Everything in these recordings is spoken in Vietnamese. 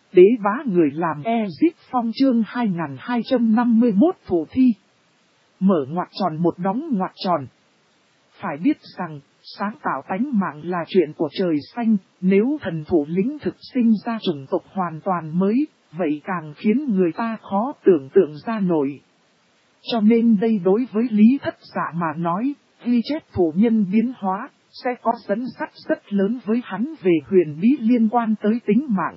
Đế bá người làm Ezip Phong chương 2251 phù thi. Mở ngoặc tròn một đóng ngoặc tròn. Phải biết rằng, sáng tạo tánh mạng là chuyện của trời xanh, nếu thần thủ lĩnh thực sinh ra chủng tộc hoàn toàn mới, vậy càng khiến người ta khó tưởng tượng ra nổi. Cho nên đây đối với Lý Thất Dạ mà nói, ghi chép thủ nhân biến hóa, sẽ có dẫn dắt rất lớn với hắn về huyền bí liên quan tới tính mạng.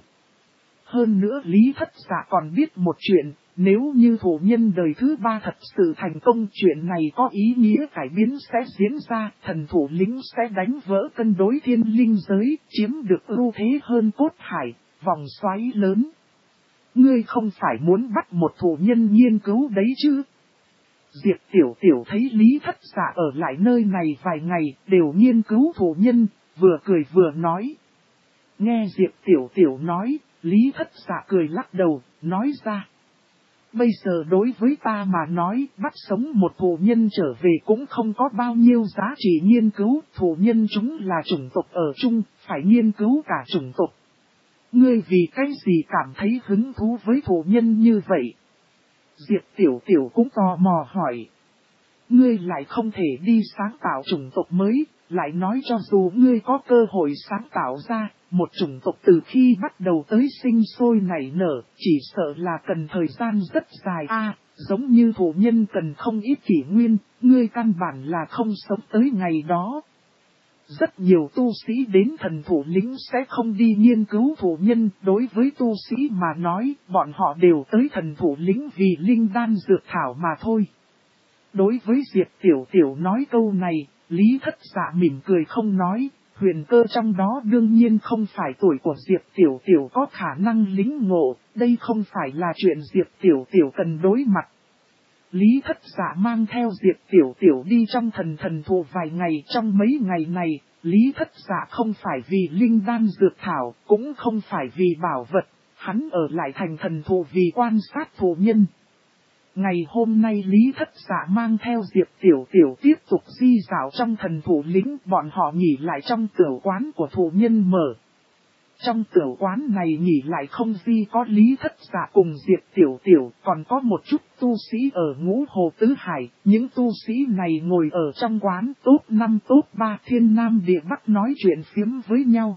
Hơn nữa Lý Thất Dạ còn biết một chuyện, nếu như thủ nhân đời thứ ba thật sự thành công, chuyện này có ý nghĩa cải biến sẽ diễn ra, thần thủ lĩnh sẽ đánh vỡ cân đối thiên linh giới, chiếm được ưu thế hơn cốt hải, vòng xoáy lớn. Ngươi không phải muốn bắt một thủ nhân nghiên cứu đấy chứ? Diệp Tiểu Tiểu thấy Lý Thất Dạ ở lại nơi này vài ngày, đều nghiên cứu thủ nhân, vừa cười vừa nói. Nghe Diệp Tiểu Tiểu nói, Lý Thất Dạ cười lắc đầu, nói ra. Bây giờ đối với ta mà nói, bắt sống một thủ nhân trở về cũng không có bao nhiêu giá trị nghiên cứu, thủ nhân chúng là chủng tộc ở chung, phải nghiên cứu cả chủng tộc. Ngươi vì cái gì cảm thấy hứng thú với thủ nhân như vậy? Diệp Tiểu Tiểu cũng tò mò hỏi. Ngươi lại không thể đi sáng tạo chủng tộc mới, lại nói cho dù ngươi có cơ hội sáng tạo ra, một chủng tộc từ khi bắt đầu tới sinh sôi nảy nở, chỉ sợ là cần thời gian rất dài giống như thủ nhân cần không ít kỷ nguyên, ngươi căn bản là không sống tới ngày đó. Rất nhiều tu sĩ đến thần thủ lĩnh sẽ không đi nghiên cứu thủ nhân, đối với tu sĩ mà nói, bọn họ đều tới thần thủ lĩnh vì linh đan dược thảo mà thôi. Đối với Diệp Tiểu Tiểu nói câu này, Lý Thất Dạ mỉm cười không nói, huyền cơ trong đó đương nhiên không phải tuổi của Diệp Tiểu Tiểu có khả năng lĩnh ngộ, đây không phải là chuyện Diệp Tiểu Tiểu cần đối mặt. Lý Thất Dạ mang theo Diệp Tiểu Tiểu đi trong thần thụ vài ngày, trong mấy ngày này, Lý Thất Dạ không phải vì linh đan dược thảo, cũng không phải vì bảo vật, hắn ở lại thành thần thụ vì quan sát thủ nhân. Ngày hôm nay Lý Thất Dạ mang theo Diệp Tiểu Tiểu tiếp tục di dạo trong thần thủ lĩnh, bọn họ nghỉ lại trong tiểu quán của thủ nhân mở. Trong tiểu quán này nghỉ lại không gì có Lý Thất Dạ cùng Diệp Tiểu Tiểu, còn có một chút tu sĩ ở Ngũ Hồ Tứ Hải, những tu sĩ này ngồi ở trong quán top 5 top 3 thiên nam địa bắc nói chuyện phiếm với nhau.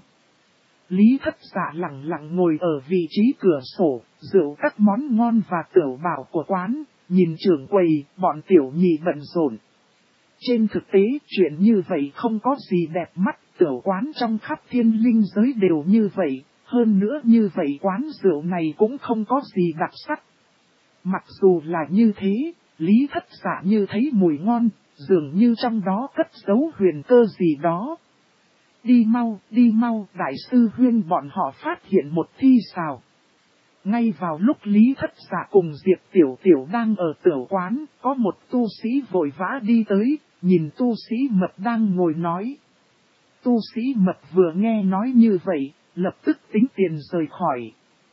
Lý Thất Dạ lặng lặng ngồi ở vị trí cửa sổ, rượu các món ngon và tiểu bảo của quán, nhìn trưởng quầy, bọn tiểu nhị bận rộn. Trên thực tế, chuyện như vậy không có gì đẹp mắt, tiểu quán trong khắp thiên linh giới đều như vậy, hơn nữa như vậy quán rượu này cũng không có gì đặc sắc. Mặc dù là như thế, Lý Thất Dạ như thấy mùi ngon, dường như trong đó cất giấu huyền cơ gì đó. Đi mau, đại sư huyên bọn họ phát hiện một thi xào. Ngay vào lúc Lý Thất Dạ cùng Diệp Tiểu Tiểu đang ở tiểu quán, có một tu sĩ vội vã đi tới, nhìn tu sĩ mập đang ngồi nói. Tu sĩ mập vừa nghe nói như vậy, lập tức tính tiền rời khỏi.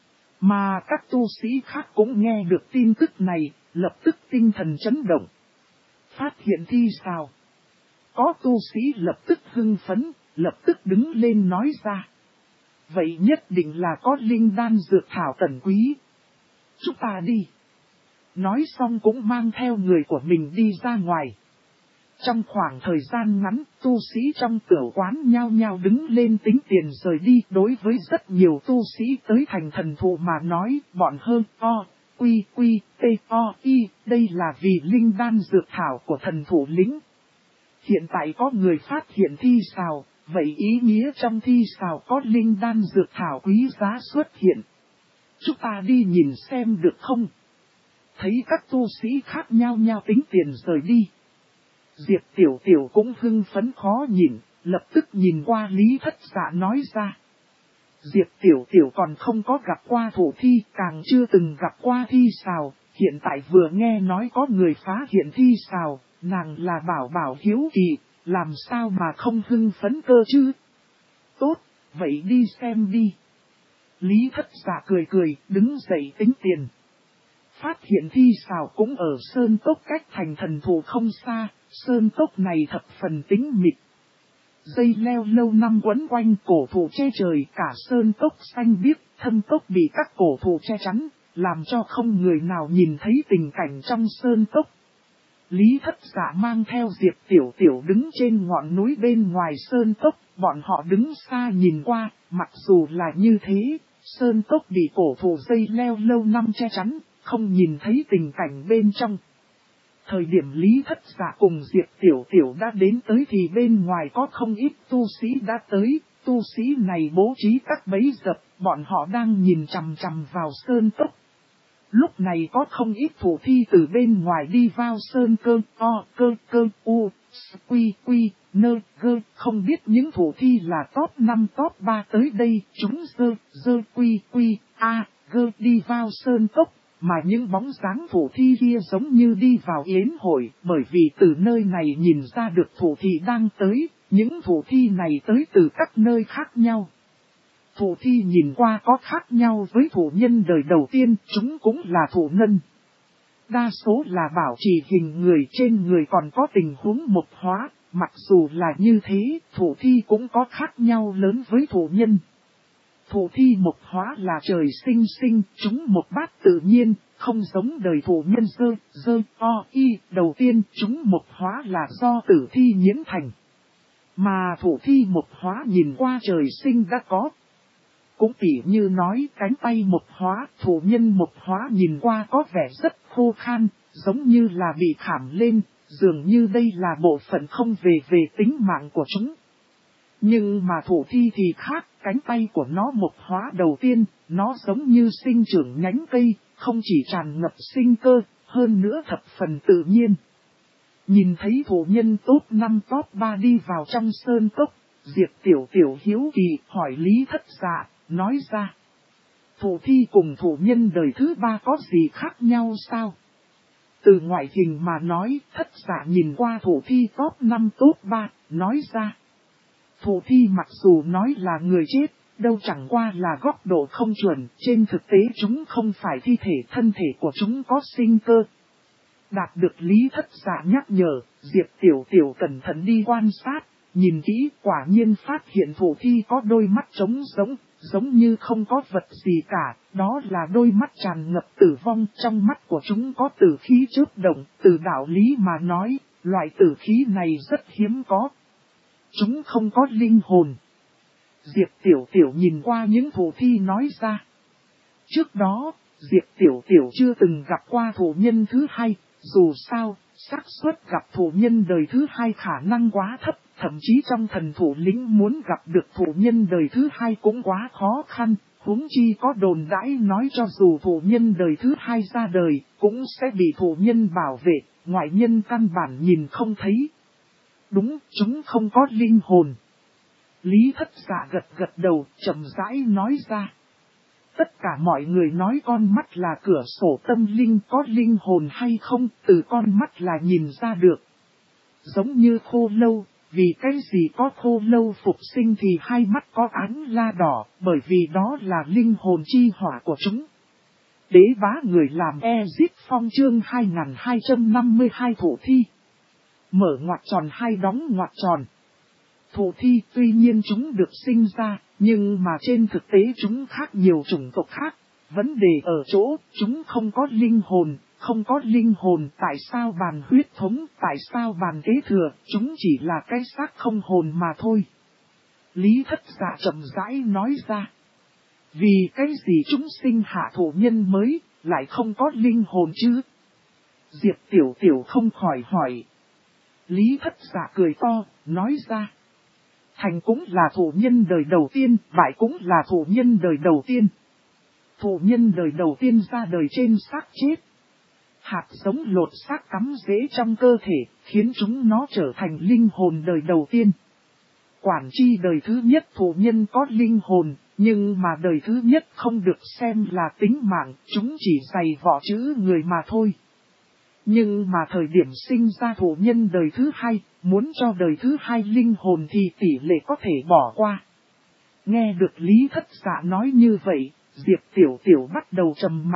Mà các tu sĩ khác cũng nghe được tin tức này, lập tức tinh thần chấn động. Phát hiện thi xào. Có tu sĩ lập tức hưng phấn, lập tức đứng lên nói ra. Vậy nhất định là có linh đan dược thảo tần quý. Chúng ta đi. Nói xong cũng mang theo người của mình đi ra ngoài. Trong khoảng thời gian ngắn, tu sĩ trong tiểu quán nhao nhao đứng lên tính tiền rời đi. Đối với rất nhiều tu sĩ tới thành thần thụ mà nói, bọn hơn đây là vì linh đan dược thảo của thần thủ lĩnh. Hiện tại có người phát hiện thi xào, vậy ý nghĩa trong thi xào có linh đan dược thảo quý giá xuất hiện. Chúng ta đi nhìn xem được không? Thấy các tu sĩ khác nhau tính tiền rời đi. Diệp Tiểu Tiểu cũng hưng phấn khó nhìn, lập tức nhìn qua Lý Thất Dạ nói ra. Diệp Tiểu Tiểu còn không có gặp qua thủ thi, càng chưa từng gặp qua thi xào, hiện tại vừa nghe nói có người phá hiện thi xào, nàng là bảo hiếu kỳ, làm sao mà không hưng phấn cơ chứ? Tốt, vậy đi xem đi. Lý Thất Dạ cười, đứng dậy tính tiền. Phát hiện thi xào cũng ở sơn cốc cách thành thần thụ không xa, sơn cốc này thập phần tĩnh mịch. dây leo lâu năm quấn quanh cổ thụ che trời, cả sơn cốc xanh biếc, thân cốc bị các cổ thụ che chắn, làm cho không người nào nhìn thấy tình cảnh trong sơn cốc. Lý Thất Dạ mang theo Diệp Tiểu Tiểu đứng trên ngọn núi bên ngoài sơn cốc, bọn họ đứng xa nhìn qua, mặc dù là như thế, sơn cốc bị cổ thụ dây leo lâu năm che chắn, không nhìn thấy tình cảnh bên trong. Thời điểm Lý Thất Dạ cùng Diệp Tiểu Tiểu đã đến tới thì bên ngoài có không ít tu sĩ đã tới, tu sĩ này bố trí các bẫy dập, bọn họ đang nhìn chằm chằm vào sơn cốc. Lúc này có không ít thủ thi từ bên ngoài đi vào sơn cơ, không biết những thủ thi là top 5 top 3 tới đây, chúng đi vào sơn cốc, mà những bóng dáng thủ thi kia giống như đi vào yến hội, bởi vì từ nơi này nhìn ra được thủ thi đang tới, những thủ thi này tới từ các nơi khác nhau. Thủ thi nhìn qua có khác nhau với thủ nhân đời đầu tiên, chúng cũng là thủ ngân. Đa số là bảo trì hình người, trên người còn có tình huống mộc hóa, mặc dù là như thế, thủ thi cũng có khác nhau lớn với thủ nhân. Thủ thi mộc hóa là trời sinh, chúng một bát tự nhiên, không giống đời thủ nhân đầu tiên, chúng mộc hóa là do tử thi nhiễm thành. Mà thủ thi mộc hóa nhìn qua trời sinh đã có. Cũng tỉ như nói cánh tay mộc hóa, thủ nhân mộc hóa nhìn qua có vẻ rất khô khan, giống như là bị khảm lên, dường như đây là bộ phận không về tính mạng của chúng. Nhưng mà thủ thi thì khác, cánh tay của nó mộc hóa đầu tiên, nó giống như sinh trưởng nhánh cây, không chỉ tràn ngập sinh cơ, hơn nữa thập phần tự nhiên. Nhìn thấy thủ nhân top 5 top 3 đi vào trong sơn cốc, Diệp Tiểu Tiểu hiếu kỳ hỏi Lý Thất Dạ, nói ra. Thủ thi cùng thủ nhân đời thứ 3 có gì khác nhau sao? Từ ngoại hình mà nói, Thất Dạ nhìn qua thủ thi top 5 top 3, nói ra. Thủ thi mặc dù nói là người chết, đâu chẳng qua là góc độ không chuẩn, trên thực tế chúng không phải thi thể, thân thể của chúng có sinh cơ. Đạt được Lý Thất Dạ nhắc nhở, Diệp Tiểu Tiểu cẩn thận đi quan sát, nhìn kỹ quả nhiên phát hiện thủ thi có đôi mắt trống rỗng, giống như không có vật gì cả, đó là đôi mắt tràn ngập tử vong, trong mắt của chúng có tử khí chớp động, từ đạo lý mà nói, loại tử khí này rất hiếm có. Chúng không có linh hồn. Diệp Tiểu Tiểu nhìn qua những thủ thi nói ra. Trước đó, Diệp Tiểu Tiểu chưa từng gặp qua thủ nhân thứ hai, dù sao, xác suất gặp thủ nhân đời thứ hai khả năng quá thấp, thậm chí trong thần thủ lĩnh muốn gặp được thủ nhân đời thứ hai cũng quá khó khăn, huống chi có đồn đãi nói cho dù thủ nhân đời thứ hai ra đời, cũng sẽ bị thủ nhân bảo vệ, ngoại nhân căn bản nhìn không thấy. Đúng, chúng không có linh hồn. Lý Thất Dạ gật đầu, chậm rãi nói ra. Tất cả mọi người nói con mắt là cửa sổ tâm linh, có linh hồn hay không, từ con mắt là nhìn ra được. Giống như khô lâu, vì cái gì có khô lâu phục sinh thì hai mắt có ánh la đỏ, bởi vì đó là linh hồn chi hỏa của chúng. Đế bá người làm Exit Phong chương 2252 thủ thi. Mở ngoặc tròn hay đóng ngoặc tròn. Thủ thi tuy nhiên chúng được sinh ra, nhưng mà trên thực tế chúng khác nhiều chủng tộc khác. Vấn đề ở chỗ, chúng không có linh hồn, không có linh hồn, tại sao bàn huyết thống, tại sao bàn kế thừa, chúng chỉ là cái xác không hồn mà thôi. Lý Thất Dạ chậm rãi nói ra. Vì cái gì chúng sinh hạ thủ nhân mới, lại không có linh hồn chứ? Diệp Tiểu Tiểu không khỏi hỏi. Lý Thất Dạ cười to, nói ra. Thành cũng là thủ nhân đời đầu tiên, bại cũng là thủ nhân đời đầu tiên. Thủ nhân đời đầu tiên ra đời trên xác chết. Hạt giống lột xác cắm rễ trong cơ thể, khiến chúng nó trở thành linh hồn đời đầu tiên. Quản chi đời thứ nhất thủ nhân có linh hồn, nhưng mà đời thứ nhất không được xem là tính mạng, chúng chỉ dày vỏ chữ người mà thôi. Nhưng mà thời điểm sinh ra thủ nhân đời thứ hai, muốn cho đời thứ hai linh hồn thì tỷ lệ có thể bỏ qua. Nghe được Lý Thất Dạ nói như vậy, Diệp Tiểu Tiểu bắt đầu trầm mặt,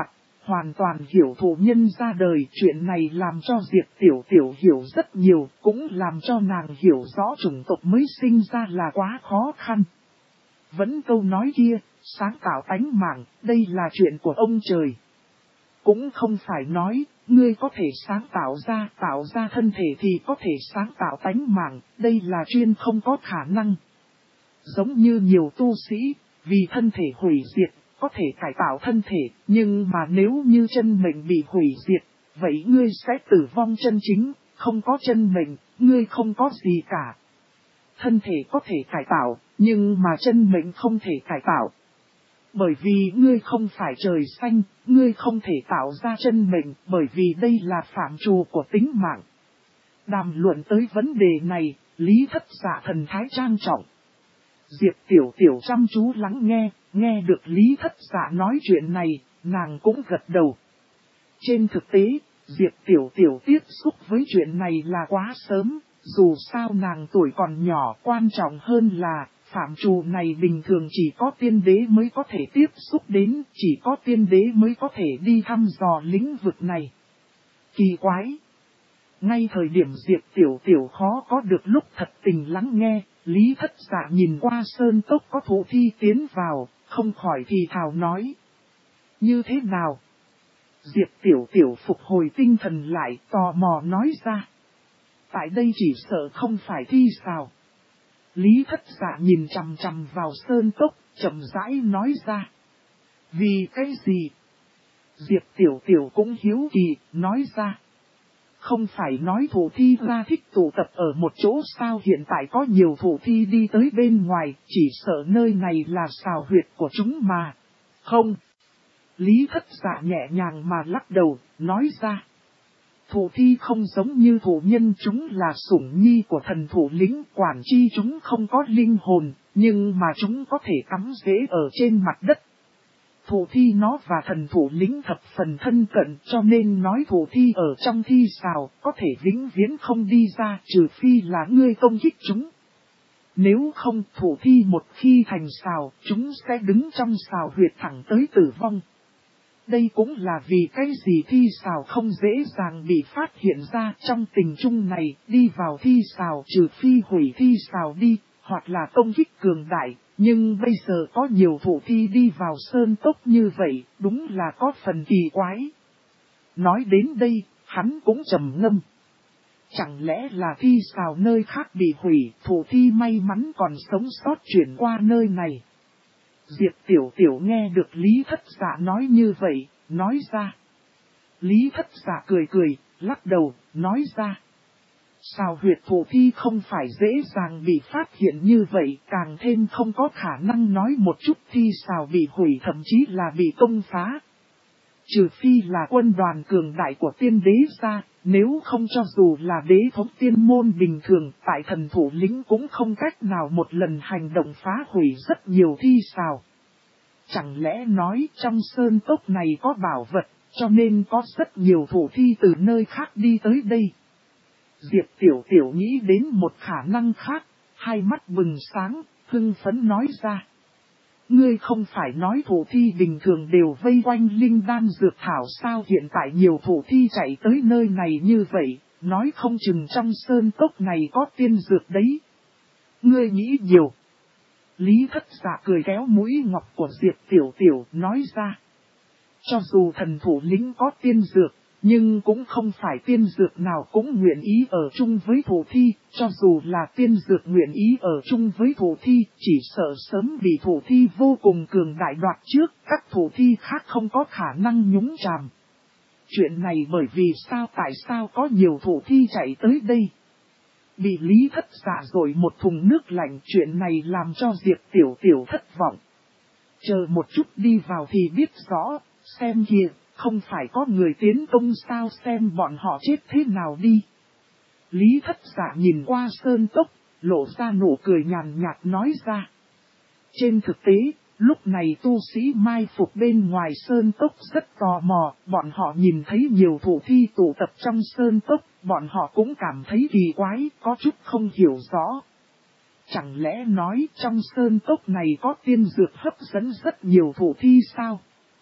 hoàn toàn hiểu thủ nhân ra đời. Chuyện này làm cho Diệp Tiểu Tiểu hiểu rất nhiều, cũng làm cho nàng hiểu rõ chủng tộc mới sinh ra là quá khó khăn. Vẫn câu nói kia, sáng tạo tánh mạng, đây là chuyện của ông trời. Cũng không phải nói, ngươi có thể sáng tạo ra thân thể thì có thể sáng tạo tánh mạng, đây là chuyên không có khả năng. Giống như nhiều tu sĩ, vì thân thể hủy diệt, có thể cải tạo thân thể, nhưng mà nếu như chân mệnh bị hủy diệt, vậy ngươi sẽ tử vong chân chính, không có chân mệnh, ngươi không có gì cả. Thân thể có thể cải tạo, nhưng mà chân mệnh không thể cải tạo. Bởi vì ngươi không phải trời xanh, ngươi không thể tạo ra chân mệnh, bởi vì đây là phạm trù của tính mạng. Đàm luận tới vấn đề này, Lý Thất Dạ thần thái trang trọng. Diệp Tiểu Tiểu chăm chú lắng nghe được Lý Thất Dạ nói chuyện này, nàng cũng gật đầu. Trên thực tế, Diệp Tiểu Tiểu tiếp xúc với chuyện này là quá sớm, dù sao nàng tuổi còn nhỏ, quan trọng hơn là, phạm trù này bình thường chỉ có tiên đế mới có thể tiếp xúc đến, chỉ có tiên đế mới có thể đi thăm dò lĩnh vực này. Kỳ quái! Ngay thời điểm Diệp Tiểu Tiểu khó có được lúc thật tình lắng nghe, Lý Thất Dạ nhìn qua sơn cốc có thú thi tiến vào, không khỏi thì thào nói. Như thế nào? Diệp Tiểu Tiểu phục hồi tinh thần lại, tò mò nói ra. Tại đây chỉ sợ không phải thi sao. Lý Thất Dạ nhìn chằm chằm vào sơn cốc, chậm rãi nói ra. Vì cái gì? Diệp Tiểu Tiểu cũng hiếu kỳ, nói ra. Không phải nói thủ thi ra thích tụ tập ở một chỗ sao, hiện tại có nhiều thủ thi đi tới bên ngoài, chỉ sợ nơi này là xào huyệt của chúng mà. Không. Lý Thất Dạ nhẹ nhàng mà lắc đầu, nói ra. Thủ thi không giống như thủ nhân, chúng là sủng nhi của thần thủ lĩnh, quản chi chúng không có linh hồn, nhưng mà chúng có thể cắm rễ ở trên mặt đất. Thủ thi nó và thần thủ lĩnh thập phần thân cận, cho nên nói thủ thi ở trong thi xào có thể vĩnh viễn không đi ra, trừ phi là ngươi công kích chúng. Nếu không, thủ thi một khi thành xào, chúng sẽ đứng trong xào huyệt thẳng tới tử vong. Đây cũng là vì cái gì thi xào không dễ dàng bị phát hiện ra. Trong tình chung này, đi vào thi xào trừ phi hủy thi xào đi, hoặc là công kích cường đại. Nhưng bây giờ có nhiều thủ thi đi vào sơn cốc như vậy, đúng là có phần kỳ quái. Nói đến đây, hắn cũng trầm ngâm. Chẳng lẽ là thi xào nơi khác bị hủy, thủ thi may mắn còn sống sót chuyển qua nơi này. Diệp Tiểu Tiểu nghe được Lý Thất Dạ nói như vậy, nói ra. Lý Thất Dạ cười, lắc đầu, nói ra. Xào huyệt thủ thi không phải dễ dàng bị phát hiện như vậy, càng thêm không có khả năng nói một chút thi xào bị hủy, thậm chí là bị công phá. Trừ phi là quân đoàn cường đại của tiên đế ra, nếu không cho dù là đế thống tiên môn bình thường, tại thần thủ lĩnh cũng không cách nào một lần hành động phá hủy rất nhiều thi xào. Chẳng lẽ nói trong sơn cốc này có bảo vật, cho nên có rất nhiều thủ thi từ nơi khác đi tới đây. Diệp Tiểu Tiểu nghĩ đến một khả năng khác, hai mắt bừng sáng, hưng phấn nói ra. Ngươi không phải nói thủ thi bình thường đều vây quanh linh đan dược thảo sao, hiện tại nhiều thủ thi chạy tới nơi này như vậy, nói không chừng trong sơn cốc này có tiên dược đấy. Ngươi nghĩ nhiều. Lý Thất Dạ cười kéo mũi ngọc của Diệp Tiểu Tiểu nói ra. Cho dù thần thủ lĩnh có tiên dược, nhưng cũng không phải tiên dược nào cũng nguyện ý ở chung với thủ thi, cho dù là tiên dược nguyện ý ở chung với thủ thi, chỉ sợ sớm bị thủ thi vô cùng cường đại đoạt trước, các thủ thi khác không có khả năng nhúng chàm. Chuyện này bởi vì sao, tại sao có nhiều thủ thi chạy tới đây? Bị Lý Thất Dạ rồi một thùng nước lạnh, chuyện này làm cho Diệp Tiểu Tiểu thất vọng. Chờ một chút đi vào thì biết rõ, xem kìa. Không phải có người tiến công sao, xem bọn họ chết thế nào đi. Lý Thất Dạ nhìn qua sơn cốc, lộ ra nụ cười nhàn nhạt nói ra. Trên thực tế, lúc này tu sĩ mai phục bên ngoài sơn cốc rất tò mò, bọn họ nhìn thấy nhiều thủ thi tụ tập trong sơn cốc, bọn họ cũng cảm thấy kỳ quái, có chút không hiểu rõ. Chẳng lẽ nói trong sơn cốc này có tiên dược hấp dẫn rất nhiều thủ thi sao?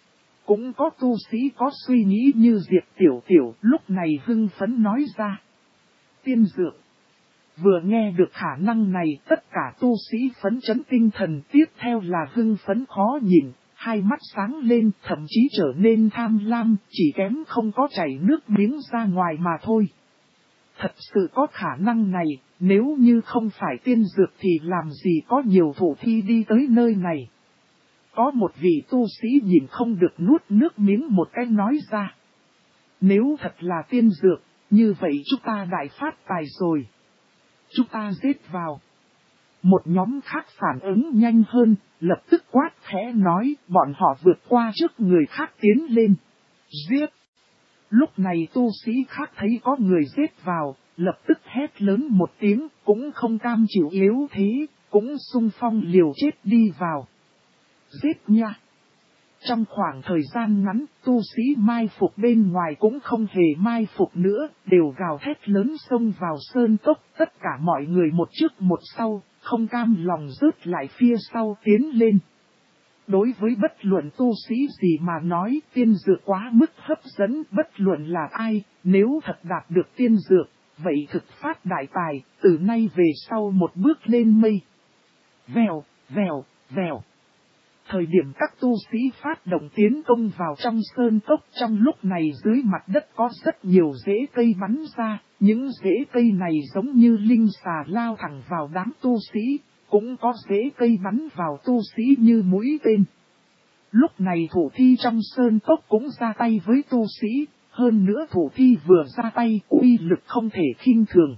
Cũng có tu sĩ có suy nghĩ như Diệp Tiểu Tiểu lúc này hưng phấn nói ra. Tiên dược. Vừa nghe được khả năng này tất cả tu sĩ phấn chấn tinh thần tiếp theo là hưng phấn khó nhìn, hai mắt sáng lên thậm chí trở nên tham lam, chỉ kém không có chảy nước miếng ra ngoài mà thôi. Thật sự có khả năng này, nếu như không phải tiên dược thì làm gì có nhiều thủ thi đi tới nơi này. Có một vị tu sĩ nhìn không được nuốt nước miếng một cái nói ra. Nếu thật là tiên dược, như vậy chúng ta đại phát tài rồi. Chúng ta giết vào. Một nhóm khác phản ứng nhanh hơn, lập tức quát khẽ nói bọn họ vượt qua trước người khác tiến lên. Giết! Lúc này tu sĩ khác thấy có người giết vào, lập tức hét lớn một tiếng, cũng không cam chịu yếu thế, cũng xung phong liều chết đi vào. Giết nha! Trong khoảng thời gian ngắn, tu sĩ mai phục bên ngoài cũng không hề mai phục nữa, đều gào thét lớn xông vào sơn cốc, tất cả mọi người một trước một sau, không cam lòng rớt lại phía sau tiến lên. Đối với bất luận tu sĩ gì mà nói tiên dược quá mức hấp dẫn, bất luận là ai, nếu thật đạt được tiên dược, vậy thực phát đại tài, từ nay về sau một bước lên mây. Vèo, vèo, vèo. Thời điểm các tu sĩ phát động tiến công vào trong sơn cốc, trong lúc này dưới mặt đất có rất nhiều rễ cây bắn ra, những rễ cây này giống như linh xà lao thẳng vào đám tu sĩ, cũng có rễ cây bắn vào tu sĩ như mũi tên. Lúc này thủ thi trong sơn cốc cũng ra tay với tu sĩ, hơn nữa thủ thi vừa ra tay uy lực không thể khinh thường.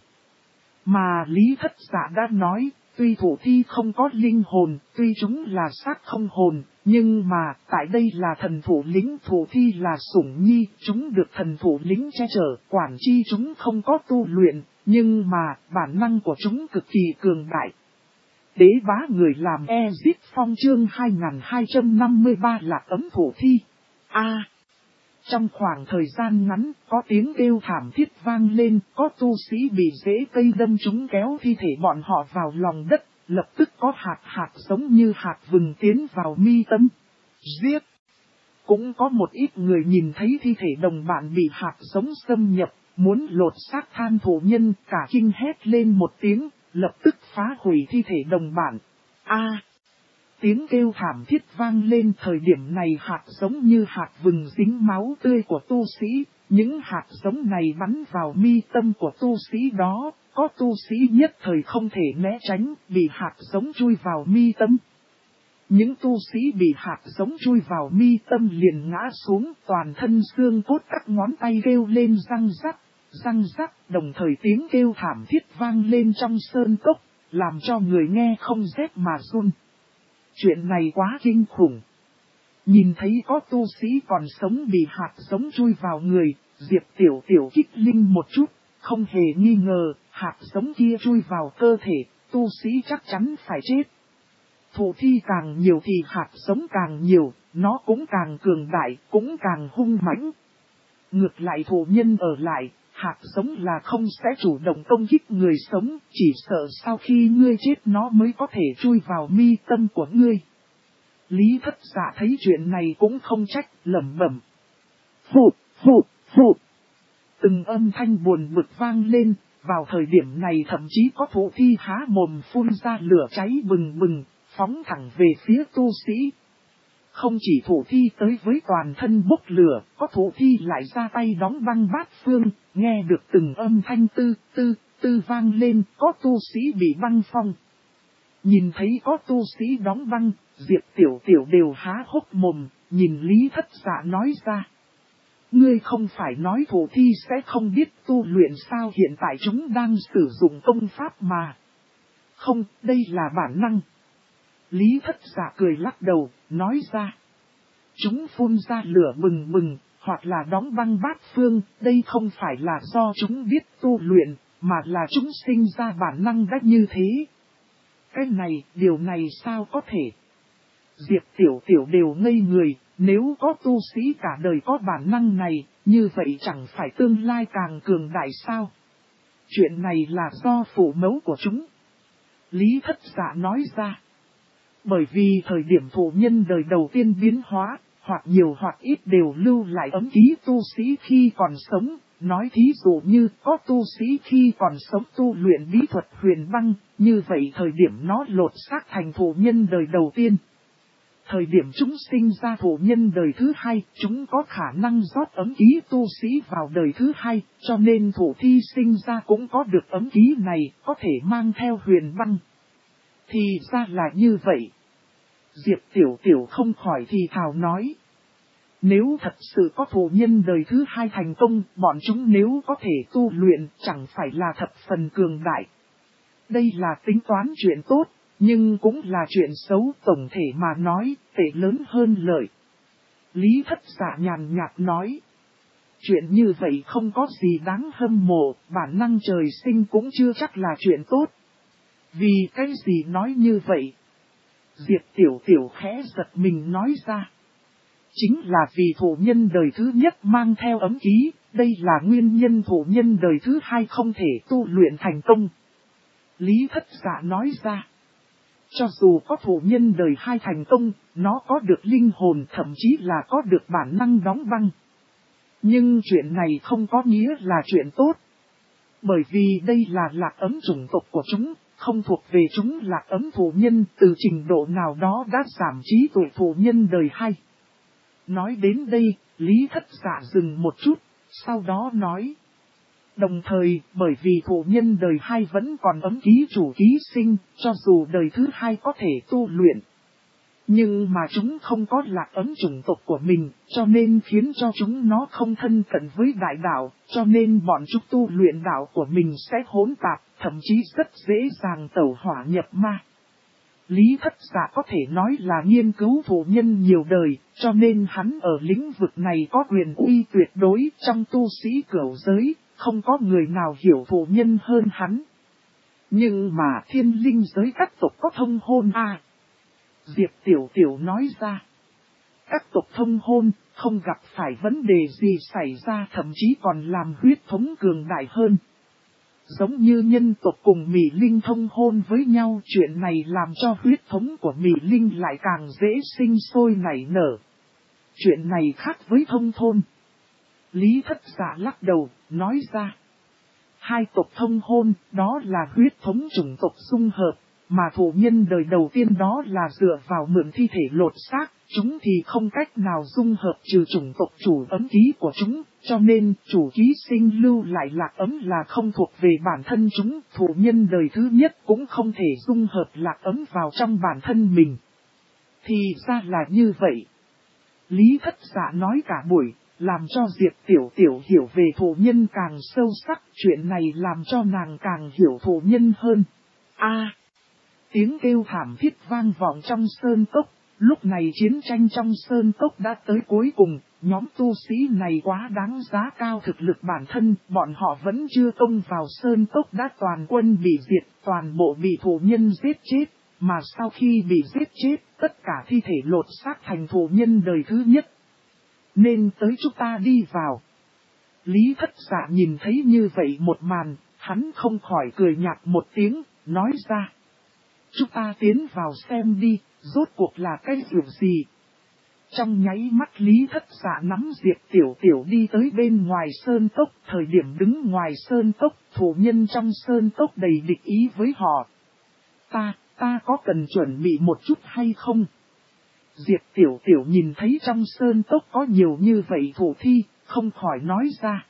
Mà Lý Thất Dạ đã nói, tuy thủ thi không có linh hồn, tuy chúng là xác không hồn, nhưng mà tại đây là thần thủ lĩnh, thủ thi là sủng nhi, chúng được thần thủ lĩnh che chở, quản chi chúng không có tu luyện, nhưng mà bản năng của chúng cực kỳ cường đại. Đế bá người làm Ezit Phong chương 2253 là ấm thủ thi. Trong khoảng thời gian ngắn, có tiếng kêu thảm thiết vang lên, có tu sĩ bị rễ cây đâm trúng kéo thi thể bọn họ vào lòng đất, lập tức có hạt giống như hạt vừng tiến vào mi tâm. Giết! Cũng có một ít người nhìn thấy thi thể đồng bạn bị hạt giống xâm nhập, muốn lột xác than thổ nhân, cả kinh hét lên một tiếng, lập tức phá hủy thi thể đồng bạn. Tiếng kêu thảm thiết vang lên, thời điểm này hạt giống như hạt vừng dính máu tươi của tu sĩ, những hạt giống này bắn vào mi tâm của tu sĩ đó, có tu sĩ nhất thời không thể né tránh, bị hạt giống chui vào mi tâm. Những tu sĩ bị hạt giống chui vào mi tâm liền ngã xuống, toàn thân xương cốt các ngón tay kêu lên răng rắc, đồng thời tiếng kêu thảm thiết vang lên trong sơn cốc, làm cho người nghe không rét mà run. Chuyện này quá kinh khủng. Nhìn thấy có tu sĩ còn sống bị hạt giống chui vào người, Diệp Tiểu Tiểu kích linh một chút, không hề nghi ngờ, hạt giống kia chui vào cơ thể, tu sĩ chắc chắn phải chết. Thủ thi càng nhiều thì hạt giống càng nhiều, nó cũng càng cường đại, cũng càng hung mãnh. Ngược lại thủ nhân ở lại, hạt giống là không sẽ chủ động công kích người sống, chỉ sợ sau khi ngươi chết nó mới có thể chui vào mi tâm của ngươi. Lý Thất Dạ thấy chuyện này cũng không trách, lẩm bẩm. Phụt. Từng âm thanh buồn bực vang lên, vào thời điểm này thậm chí có thủ thi há mồm phun ra lửa cháy bừng bừng, phóng thẳng về phía tu sĩ. Không chỉ thủ thi tới với toàn thân bốc lửa, có thủ thi lại ra tay đóng băng bát phương, nghe được từng âm thanh tư vang lên, có tu sĩ bị băng phong. Nhìn thấy có tu sĩ đóng băng, Diệp Tiểu Tiểu đều há hốc mồm, nhìn Lý Thất Dạ nói ra. Ngươi không phải nói thủ thi sẽ không biết tu luyện sao, hiện tại chúng đang sử dụng công pháp mà. Không, đây là bản năng. Lý Thất Dạ cười lắc đầu, nói ra. Chúng phun ra lửa bừng bừng, hoặc là đóng băng bát phương, đây không phải là do chúng biết tu luyện, mà là chúng sinh ra bản năng đã như thế. Cái này, điều này sao có thể? Diệp Tiểu Tiểu đều ngây người, nếu có tu sĩ cả đời có bản năng này, như vậy chẳng phải tương lai càng cường đại sao? Chuyện này là do phụ mẫu của chúng. Lý Thất Dạ nói ra. Bởi vì thời điểm phụ nhân đời đầu tiên biến hóa, hoặc nhiều hoặc ít đều lưu lại ấm ký tu sĩ khi còn sống. Nói thí dụ như có tu sĩ khi còn sống tu luyện bí thuật huyền băng, như vậy thời điểm nó lột xác thành thụ nhân đời đầu tiên. Thời điểm chúng sinh ra thụ nhân đời thứ hai, chúng có khả năng rót ấm ký tu sĩ vào đời thứ hai, cho nên thụ thi sinh ra cũng có được ấm ký này, có thể mang theo huyền băng. Thì ra là như vậy. Diệp Tiểu Tiểu không khỏi thì thào nói. Nếu thật sự có thụ nhân đời thứ hai thành công, bọn chúng nếu có thể tu luyện chẳng phải là thập phần cường đại. Đây là tính toán chuyện tốt, nhưng cũng là chuyện xấu, tổng thể mà nói, tệ lớn hơn lợi. Lý Thất Dạ nhàn nhạt nói. Chuyện như vậy không có gì đáng hâm mộ, bản năng trời sinh cũng chưa chắc là chuyện tốt. Vì cái gì nói như vậy? Diệp Tiểu Tiểu khẽ giật mình nói ra. Chính là vì thụ nhân đời thứ nhất mang theo ấm ký, đây là nguyên nhân thụ nhân đời thứ hai không thể tu luyện thành công. Lý Thất Dạ nói ra. Cho dù có thụ nhân đời hai thành công, nó có được linh hồn thậm chí là có được bản năng đóng băng. Nhưng chuyện này không có nghĩa là chuyện tốt. Bởi vì đây là lạc ấm chủng tộc của chúng, không thuộc về chúng lạc ấm thụ nhân, từ trình độ nào đó đã giảm trí tuệ thụ nhân đời hai. Nói đến đây, Lý Thất Dạ dừng một chút, sau đó nói. Đồng thời, bởi vì thụ nhân đời hai vẫn còn ấm ký chủ ký sinh, cho dù đời thứ hai có thể tu luyện. Nhưng mà chúng không có lạc ấm chủng tộc của mình, cho nên khiến cho chúng nó không thân cận với đại đạo, cho nên bọn chúng tu luyện đạo của mình sẽ hỗn tạp, thậm chí rất dễ dàng tẩu hỏa nhập ma. Lý Thất Dạ có thể nói là nghiên cứu thụ nhân nhiều đời, cho nên hắn ở lĩnh vực này có quyền uy tuyệt đối trong tu sĩ cửu giới, không có người nào hiểu thụ nhân hơn hắn. Nhưng mà thiên linh giới các tộc có thông hôn à? Diệp Tiểu Tiểu nói ra. Các tộc thông hôn, không gặp phải vấn đề gì xảy ra, thậm chí còn làm huyết thống cường đại hơn. Giống như nhân tộc cùng Mị Linh thông hôn với nhau, chuyện này làm cho huyết thống của Mị Linh lại càng dễ sinh sôi nảy nở. Chuyện này khác với thông thôn. Lý Thất Dạ lắc đầu, nói ra. Hai tộc thông hôn, đó là huyết thống chủng tộc xung hợp, mà thụ nhân đời đầu tiên đó là dựa vào mượn thi thể lột xác, chúng thì không cách nào dung hợp trừ chủng tộc chủ ấm ký của chúng, cho nên chủ ký sinh lưu lại lạc ấm là không thuộc về bản thân chúng, thụ nhân đời thứ nhất cũng không thể dung hợp lạc ấm vào trong bản thân mình. Thì ra là như vậy. Lý Thất Dạ nói cả buổi, làm cho Diệp Tiểu Tiểu hiểu về thụ nhân càng sâu sắc, chuyện này làm cho nàng càng hiểu thụ nhân hơn. Tiếng kêu thảm thiết vang vọng trong sơn cốc, lúc này chiến tranh trong sơn cốc đã tới cuối cùng, nhóm tu sĩ này quá đáng giá cao thực lực bản thân, bọn họ vẫn chưa công vào sơn cốc đã toàn quân bị diệt, toàn bộ bị thụ nhân giết chết, mà sau khi bị giết chết, tất cả thi thể lột xác thành thụ nhân đời thứ nhất. Nên tới chúng ta đi vào. Lý Thất Dạ nhìn thấy như vậy một màn, hắn không khỏi cười nhạt một tiếng, nói ra. Chúng ta tiến vào xem đi, rốt cuộc là cái việc gì. Trong nháy mắt Lý Thất Dạ nắm Diệp Tiểu Tiểu đi tới bên ngoài sơn cốc, thời điểm đứng ngoài sơn cốc, thụ nhân trong sơn cốc đầy địch ý với họ. Ta có cần chuẩn bị một chút hay không? Diệp Tiểu Tiểu nhìn thấy trong sơn cốc có nhiều như vậy thụ thi, không khỏi nói ra.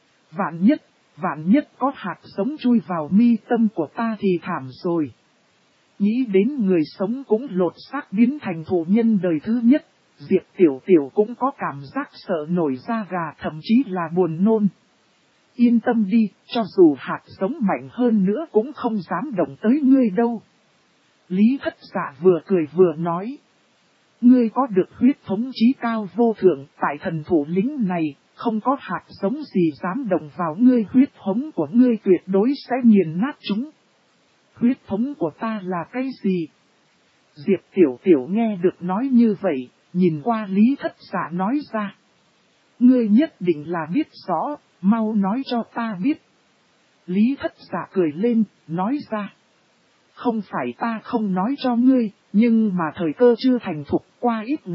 Vạn nhất có hạt giống chui vào mi tâm của ta thì thảm rồi. Nghĩ đến người sống cũng lột xác biến thành thụ nhân đời thứ nhất, Diệp Tiểu Tiểu cũng có cảm giác sợ nổi da gà, thậm chí là buồn nôn. Yên tâm đi, cho dù hạt giống mạnh hơn nữa cũng không dám động tới ngươi đâu. Lý Thất Dạ vừa cười vừa nói. Ngươi có được huyết thống chí cao vô thượng, tại thần thủ lĩnh này, không có hạt giống gì dám động vào ngươi, huyết thống của ngươi tuyệt đối sẽ nghiền nát chúng. Huyết thống của ta là cái gì? Diệp Tiểu Tiểu nghe được nói như vậy, nhìn qua Lý Thất Dạ nói ra. Ngươi nhất định là biết rõ, mau nói cho ta biết. Lý Thất Dạ cười lên, nói ra. Không phải ta không nói cho ngươi, nhưng mà thời cơ chưa thành thục, qua ít ngày,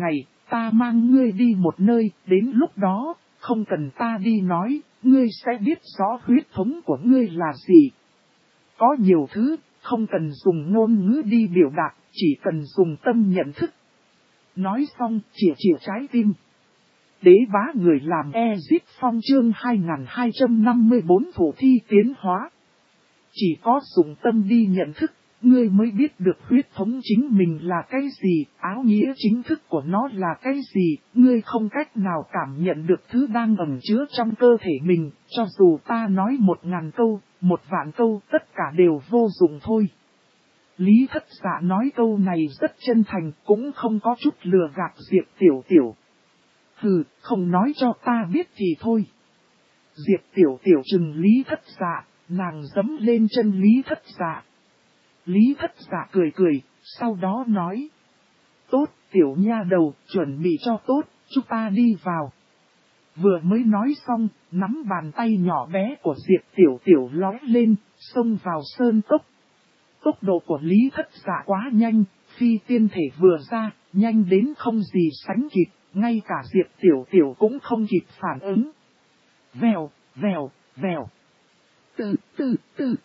ta mang ngươi đi một nơi, đến lúc đó, không cần ta đi nói, ngươi sẽ biết rõ huyết thống của ngươi là gì. Có nhiều thứ, không cần dùng ngôn ngữ đi biểu đạt, chỉ cần dùng tâm nhận thức. Nói xong, chìa trái tim. Đế bá người làm Exit Phong chương 2254 thủ thi tiến hóa. Chỉ có dùng tâm đi nhận thức, ngươi mới biết được huyết thống chính mình là cái gì, áo nghĩa chính thức của nó là cái gì, ngươi không cách nào cảm nhận được thứ đang ẩn chứa trong cơ thể mình, cho dù ta nói 1000 câu, 1.000.000 câu, tất cả đều vô dụng thôi. Lý Thất Dạ nói câu này rất chân thành, cũng không có chút lừa gạt Diệp Tiểu Tiểu. Hừ, không nói cho ta biết thì thôi. Diệp Tiểu Tiểu trừng Lý Thất Dạ, nàng giẫm lên chân Lý Thất Dạ. Lý Thất Dạ cười cười, sau đó nói. Tốt, tiểu nha đầu, chuẩn bị cho tốt, chúng ta đi vào. Vừa mới nói xong, nắm bàn tay nhỏ bé của Diệp Tiểu Tiểu lói lên, xông vào sơn cốc. Tốc độ của Lý Thất Dạ quá nhanh, phi tiên thể vừa ra, nhanh đến không gì sánh kịp, ngay cả Diệp Tiểu Tiểu cũng không kịp phản ứng. Vèo, vèo, vèo. Tự.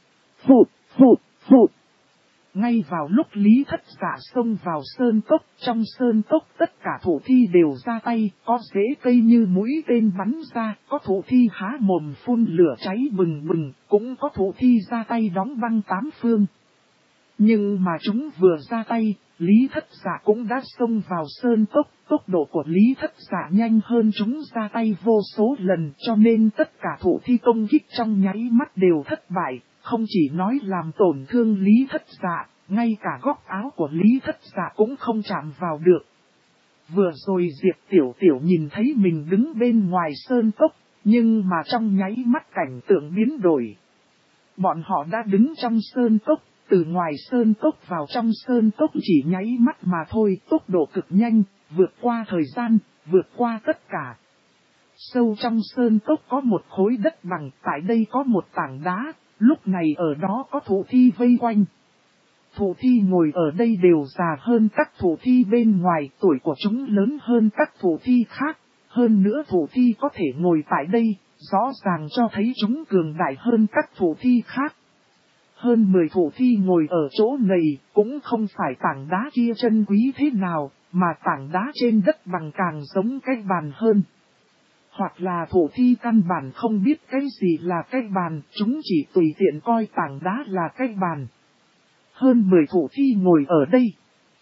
Phụt. Ngay vào lúc Lý Thất Dạ xông vào sơn cốc, trong sơn cốc tất cả thủ thi đều ra tay, có rễ cây như mũi tên bắn ra, có thủ thi há mồm phun lửa cháy bừng bừng, cũng có thủ thi ra tay đóng băng tám phương. Nhưng mà chúng vừa ra tay, Lý Thất Dạ cũng đã xông vào sơn cốc, tốc độ của Lý Thất Dạ nhanh hơn chúng ra tay vô số lần, cho nên tất cả thủ thi công kích trong nháy mắt đều thất bại. Không chỉ nói làm tổn thương Lý Thất Dạ, ngay cả góc áo của Lý Thất Dạ cũng không chạm vào được. Vừa rồi Diệp Tiểu Tiểu nhìn thấy mình đứng bên ngoài sơn cốc, nhưng mà trong nháy mắt cảnh tượng biến đổi. Bọn họ đã đứng trong sơn cốc, từ ngoài sơn cốc vào trong sơn cốc chỉ nháy mắt mà thôi, tốc độ cực nhanh, vượt qua thời gian, vượt qua tất cả. Sâu trong sơn cốc có một khối đất bằng, tại đây có một tảng đá. Lúc này ở đó có thủ thi vây quanh. Thủ thi ngồi ở đây đều già hơn các thủ thi bên ngoài, tuổi của chúng lớn hơn các thủ thi khác. Hơn nữa thủ thi có thể ngồi tại đây, rõ ràng cho thấy chúng cường đại hơn các thủ thi khác. Hơn 10 thủ thi ngồi ở chỗ này, cũng không phải tảng đá kia chân quý thế nào, mà tảng đá trên đất bằng càng giống cái bàn hơn. Hoặc là thủ thi căn bản không biết cái gì là cái bàn, chúng chỉ tùy tiện coi tảng đá là cái bàn. Hơn 10 thủ thi ngồi ở đây.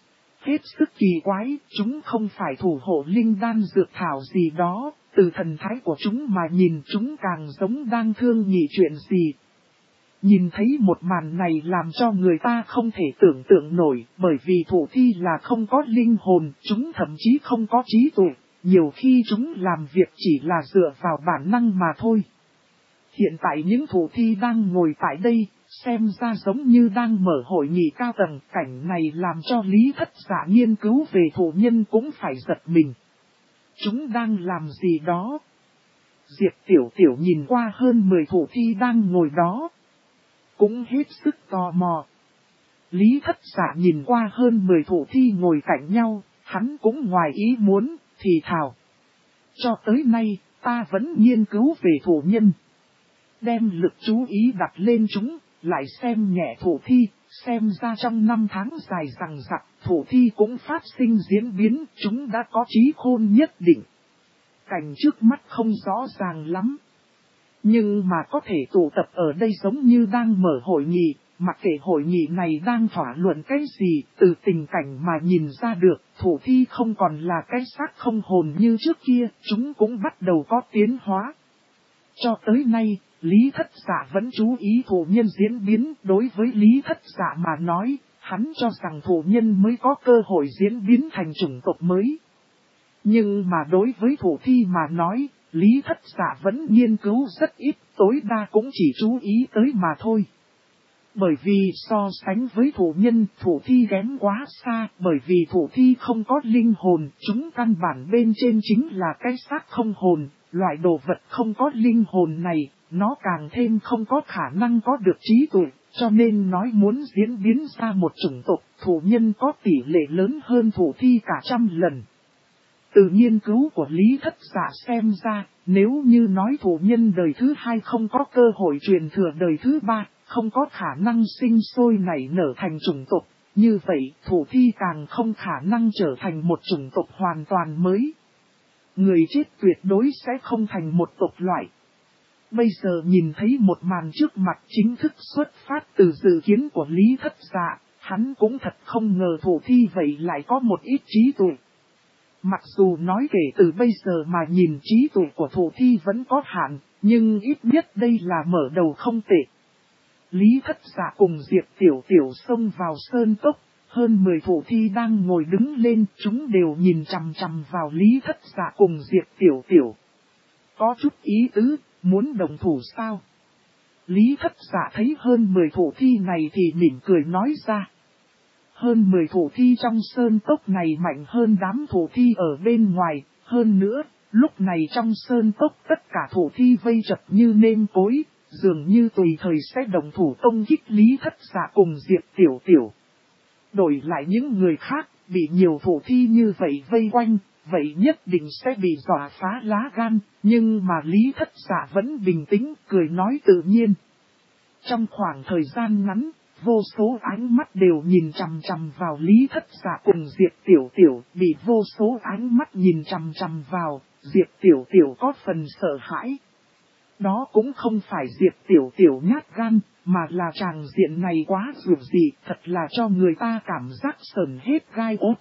Hết sức kỳ quái, chúng không phải thủ hộ linh đan dược thảo gì đó, từ thần thái của chúng mà nhìn chúng càng giống đang thương nghị chuyện gì. Nhìn thấy một màn này làm cho người ta không thể tưởng tượng nổi, bởi vì thủ thi là không có linh hồn, chúng thậm chí không có trí tuệ. Nhiều khi chúng làm việc chỉ là dựa vào bản năng mà thôi. Hiện tại những thủ thi đang ngồi tại đây, xem ra giống như đang mở hội nghị cao tầng, cảnh này làm cho Lý Thất Dạ nghiên cứu về thủ nhân cũng phải giật mình. Chúng đang làm gì đó? Diệp Tiểu Tiểu nhìn qua hơn 10 thủ thi đang ngồi đó, cũng hết sức tò mò. Lý Thất Dạ nhìn qua hơn 10 thủ thi ngồi cạnh nhau, hắn cũng ngoài ý muốn. Thì thào. Cho tới nay, ta vẫn nghiên cứu về thủ nhân. Đem lực chú ý đặt lên chúng, lại xem nhẹ thủ thi, xem ra trong 5 tháng dài dằng dặc, thủ thi cũng phát sinh diễn biến, chúng đã có trí khôn nhất định. Cảnh trước mắt không rõ ràng lắm. Nhưng mà có thể tụ tập ở đây giống như đang mở hội nghị. Mặc kệ hội nghị này đang thảo luận cái gì, từ tình cảnh mà nhìn ra được, thủ thi không còn là cái xác không hồn như trước kia, chúng cũng bắt đầu có tiến hóa. Cho tới nay, Lý Thất Dạ vẫn chú ý thủ nhân diễn biến, đối với Lý Thất Dạ mà nói, hắn cho rằng thủ nhân mới có cơ hội diễn biến thành chủng tộc mới. Nhưng mà đối với thủ thi mà nói, Lý Thất Dạ vẫn nghiên cứu rất ít, tối đa cũng chỉ chú ý tới mà thôi. Bởi vì so sánh với thủ nhân, thủ thi kém quá xa, bởi vì thủ thi không có linh hồn, chúng căn bản bên trên chính là cái xác không hồn, loại đồ vật không có linh hồn này, nó càng thêm không có khả năng có được trí tuệ, cho nên nói muốn diễn biến ra một chủng tộc, thủ nhân có tỷ lệ lớn hơn thủ thi cả 100 lần. Từ nghiên cứu của Lý Thất Dạ xem ra, nếu như nói thủ nhân đời thứ hai không có cơ hội truyền thừa đời thứ ba, không có khả năng sinh sôi nảy nở thành chủng tộc, như vậy thủ thi càng không khả năng trở thành một chủng tộc hoàn toàn mới. Người chết tuyệt đối sẽ không thành một tộc loại. Bây giờ nhìn thấy một màn trước mặt chính thức xuất phát từ dự kiến của Lý Thất Dạ, hắn cũng thật không ngờ thủ thi vậy lại có một ít trí tuệ. Mặc dù nói kể từ bây giờ mà nhìn trí tuệ của thủ thi vẫn có hạn, nhưng ít nhất đây là mở đầu không tệ. Lý Thất Dạ cùng Diệp Tiểu Tiểu xông vào sơn cốc, hơn 10 thủ thi đang ngồi đứng lên, chúng đều nhìn chằm chằm vào Lý Thất Dạ cùng Diệp Tiểu Tiểu. Có chút ý tứ, muốn đồng thủ sao? Lý Thất Dạ thấy hơn 10 thủ thi này thì mỉm cười nói ra. Hơn 10 thủ thi trong sơn cốc này mạnh hơn đám thủ thi ở bên ngoài, hơn nữa, lúc này trong sơn cốc tất cả thủ thi vây chật như nêm cối, dường như tùy thời sẽ đồng thủ công kích Lý Thất Dạ cùng Diệp Tiểu Tiểu. Đổi lại những người khác, bị nhiều thủ thi như vậy vây quanh, vậy nhất định sẽ bị dọa phá lá gan, nhưng mà Lý Thất Dạ vẫn bình tĩnh, cười nói tự nhiên. Trong khoảng thời gian ngắn, vô số ánh mắt đều nhìn chằm chằm vào Lý Thất Dạ cùng Diệp Tiểu Tiểu, bị vô số ánh mắt nhìn chằm chằm vào, Diệp Tiểu Tiểu có phần sợ hãi. Đó cũng không phải Diệp Tiểu Tiểu nhát gan, mà là tràng diện này quá dữ dị, thật là cho người ta cảm giác sởn hết gai ốt.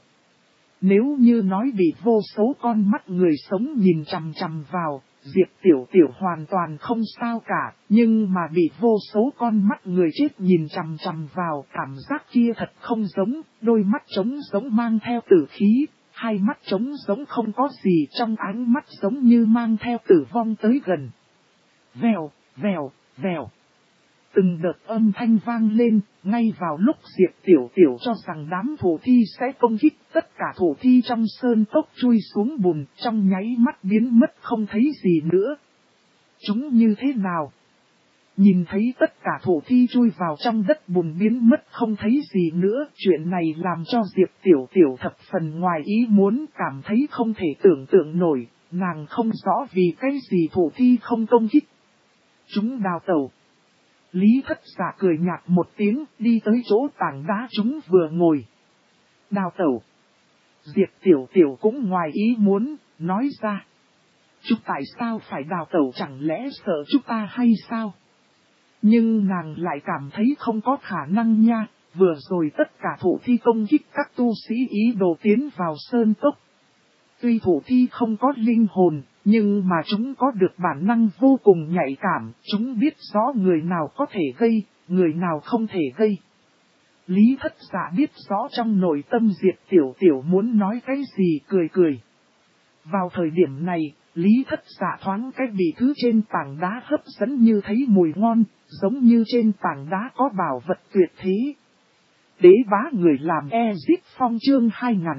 Nếu như nói bị vô số con mắt người sống nhìn chằm chằm vào, Diệp Tiểu Tiểu hoàn toàn không sao cả, nhưng mà bị vô số con mắt người chết nhìn chằm chằm vào, cảm giác kia thật không giống, đôi mắt trống giống mang theo tử khí, hai mắt trống giống không có gì trong ánh mắt giống như mang theo tử vong tới gần. Vèo, vèo, vèo. Từng đợt âm thanh vang lên, ngay vào lúc Diệp Tiểu Tiểu cho rằng đám thủ thi sẽ công kích, tất cả thủ thi trong sơn cốc chui xuống bùn, trong nháy mắt biến mất không thấy gì nữa. Chúng như thế nào? Nhìn thấy tất cả thủ thi chui vào trong đất bùn biến mất không thấy gì nữa, chuyện này làm cho Diệp Tiểu Tiểu thập phần ngoài ý muốn, cảm thấy không thể tưởng tượng nổi, nàng không rõ vì cái gì thủ thi không công kích. Chúng đào tẩu. Lý Thất Dạ cười nhạt một tiếng, đi tới chỗ tảng đá chúng vừa ngồi. Đào tẩu. Diệp Tiểu Tiểu cũng ngoài ý muốn, nói ra. Chúng tại sao phải đào tẩu, chẳng lẽ sợ chúng ta hay sao? Nhưng nàng lại cảm thấy không có khả năng nha, vừa rồi tất cả thủ thi công kích các tu sĩ ý đồ tiến vào sơn cốc. Tuy thủ thi không có linh hồn, nhưng mà chúng có được bản năng vô cùng nhạy cảm, chúng biết rõ người nào có thể gây, người nào không thể gây. Lý Thất Dạ biết rõ trong nội tâm Diệp Tiểu Tiểu muốn nói cái gì, cười cười. Vào thời điểm này, Lý Thất Dạ thoáng cái bị thứ trên tảng đá hấp dẫn như thấy mùi ngon, giống như trên tảng đá có bảo vật tuyệt thế. Đế bá người làm Exit Phong chương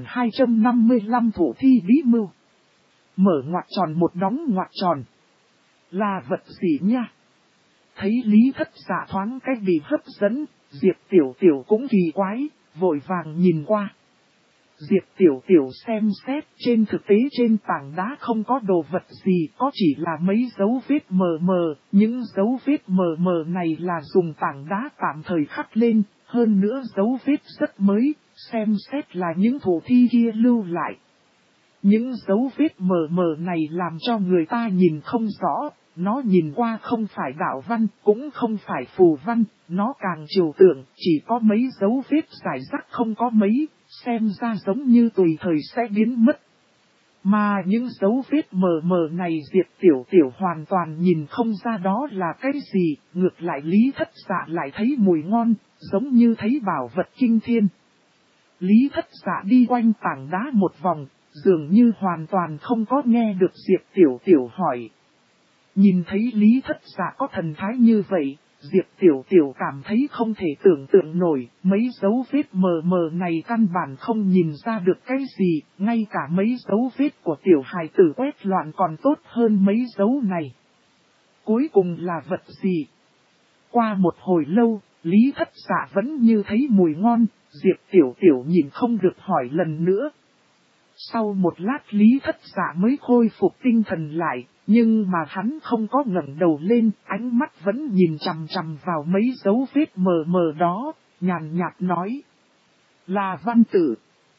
2255 thủ thi bí mưu. Mở ngoặc tròn một đóng ngoặc tròn. Là vật gì nha? Thấy Lý Thất Dạ thoáng cách bị hấp dẫn, Diệp Tiểu Tiểu cũng kỳ quái, vội vàng nhìn qua. Diệp Tiểu Tiểu xem xét, trên thực tế trên tảng đá không có đồ vật gì, có chỉ là mấy dấu vết mờ mờ, những dấu vết mờ mờ này là dùng tảng đá tạm thời khắc lên, hơn nữa dấu vết rất mới, xem xét là những thủ thi kia lưu lại. Những dấu vết mờ mờ này làm cho người ta nhìn không rõ, nó nhìn qua không phải đạo văn, cũng không phải phù văn, nó càng trừu tượng, chỉ có mấy dấu vết rải rác không có mấy, xem ra giống như tùy thời sẽ biến mất. Mà những dấu vết mờ mờ này Diệp Tiểu Tiểu hoàn toàn nhìn không ra đó là cái gì, ngược lại Lý Thất Dạ lại thấy mùi ngon, giống như thấy bảo vật kinh thiên. Lý Thất Dạ đi quanh tảng đá một vòng, dường như hoàn toàn không có nghe được Diệp Tiểu Tiểu hỏi. Nhìn thấy Lý Thất Dạ có thần thái như vậy, Diệp Tiểu Tiểu cảm thấy không thể tưởng tượng nổi, mấy dấu vết mờ mờ này căn bản không nhìn ra được cái gì, ngay cả mấy dấu vết của tiểu hài tử quét loạn còn tốt hơn mấy dấu này. Cuối cùng là vật gì? Qua một hồi lâu, Lý Thất Dạ vẫn như thấy mùi ngon, Diệp Tiểu Tiểu nhìn không được hỏi lần nữa. Sau một lát Lý Thất Dạ mới khôi phục tinh thần lại, nhưng mà hắn không có ngẩng đầu lên, ánh mắt vẫn nhìn chằm chằm vào mấy dấu vết mờ mờ đó, nhàn nhạt nói. Là văn tử.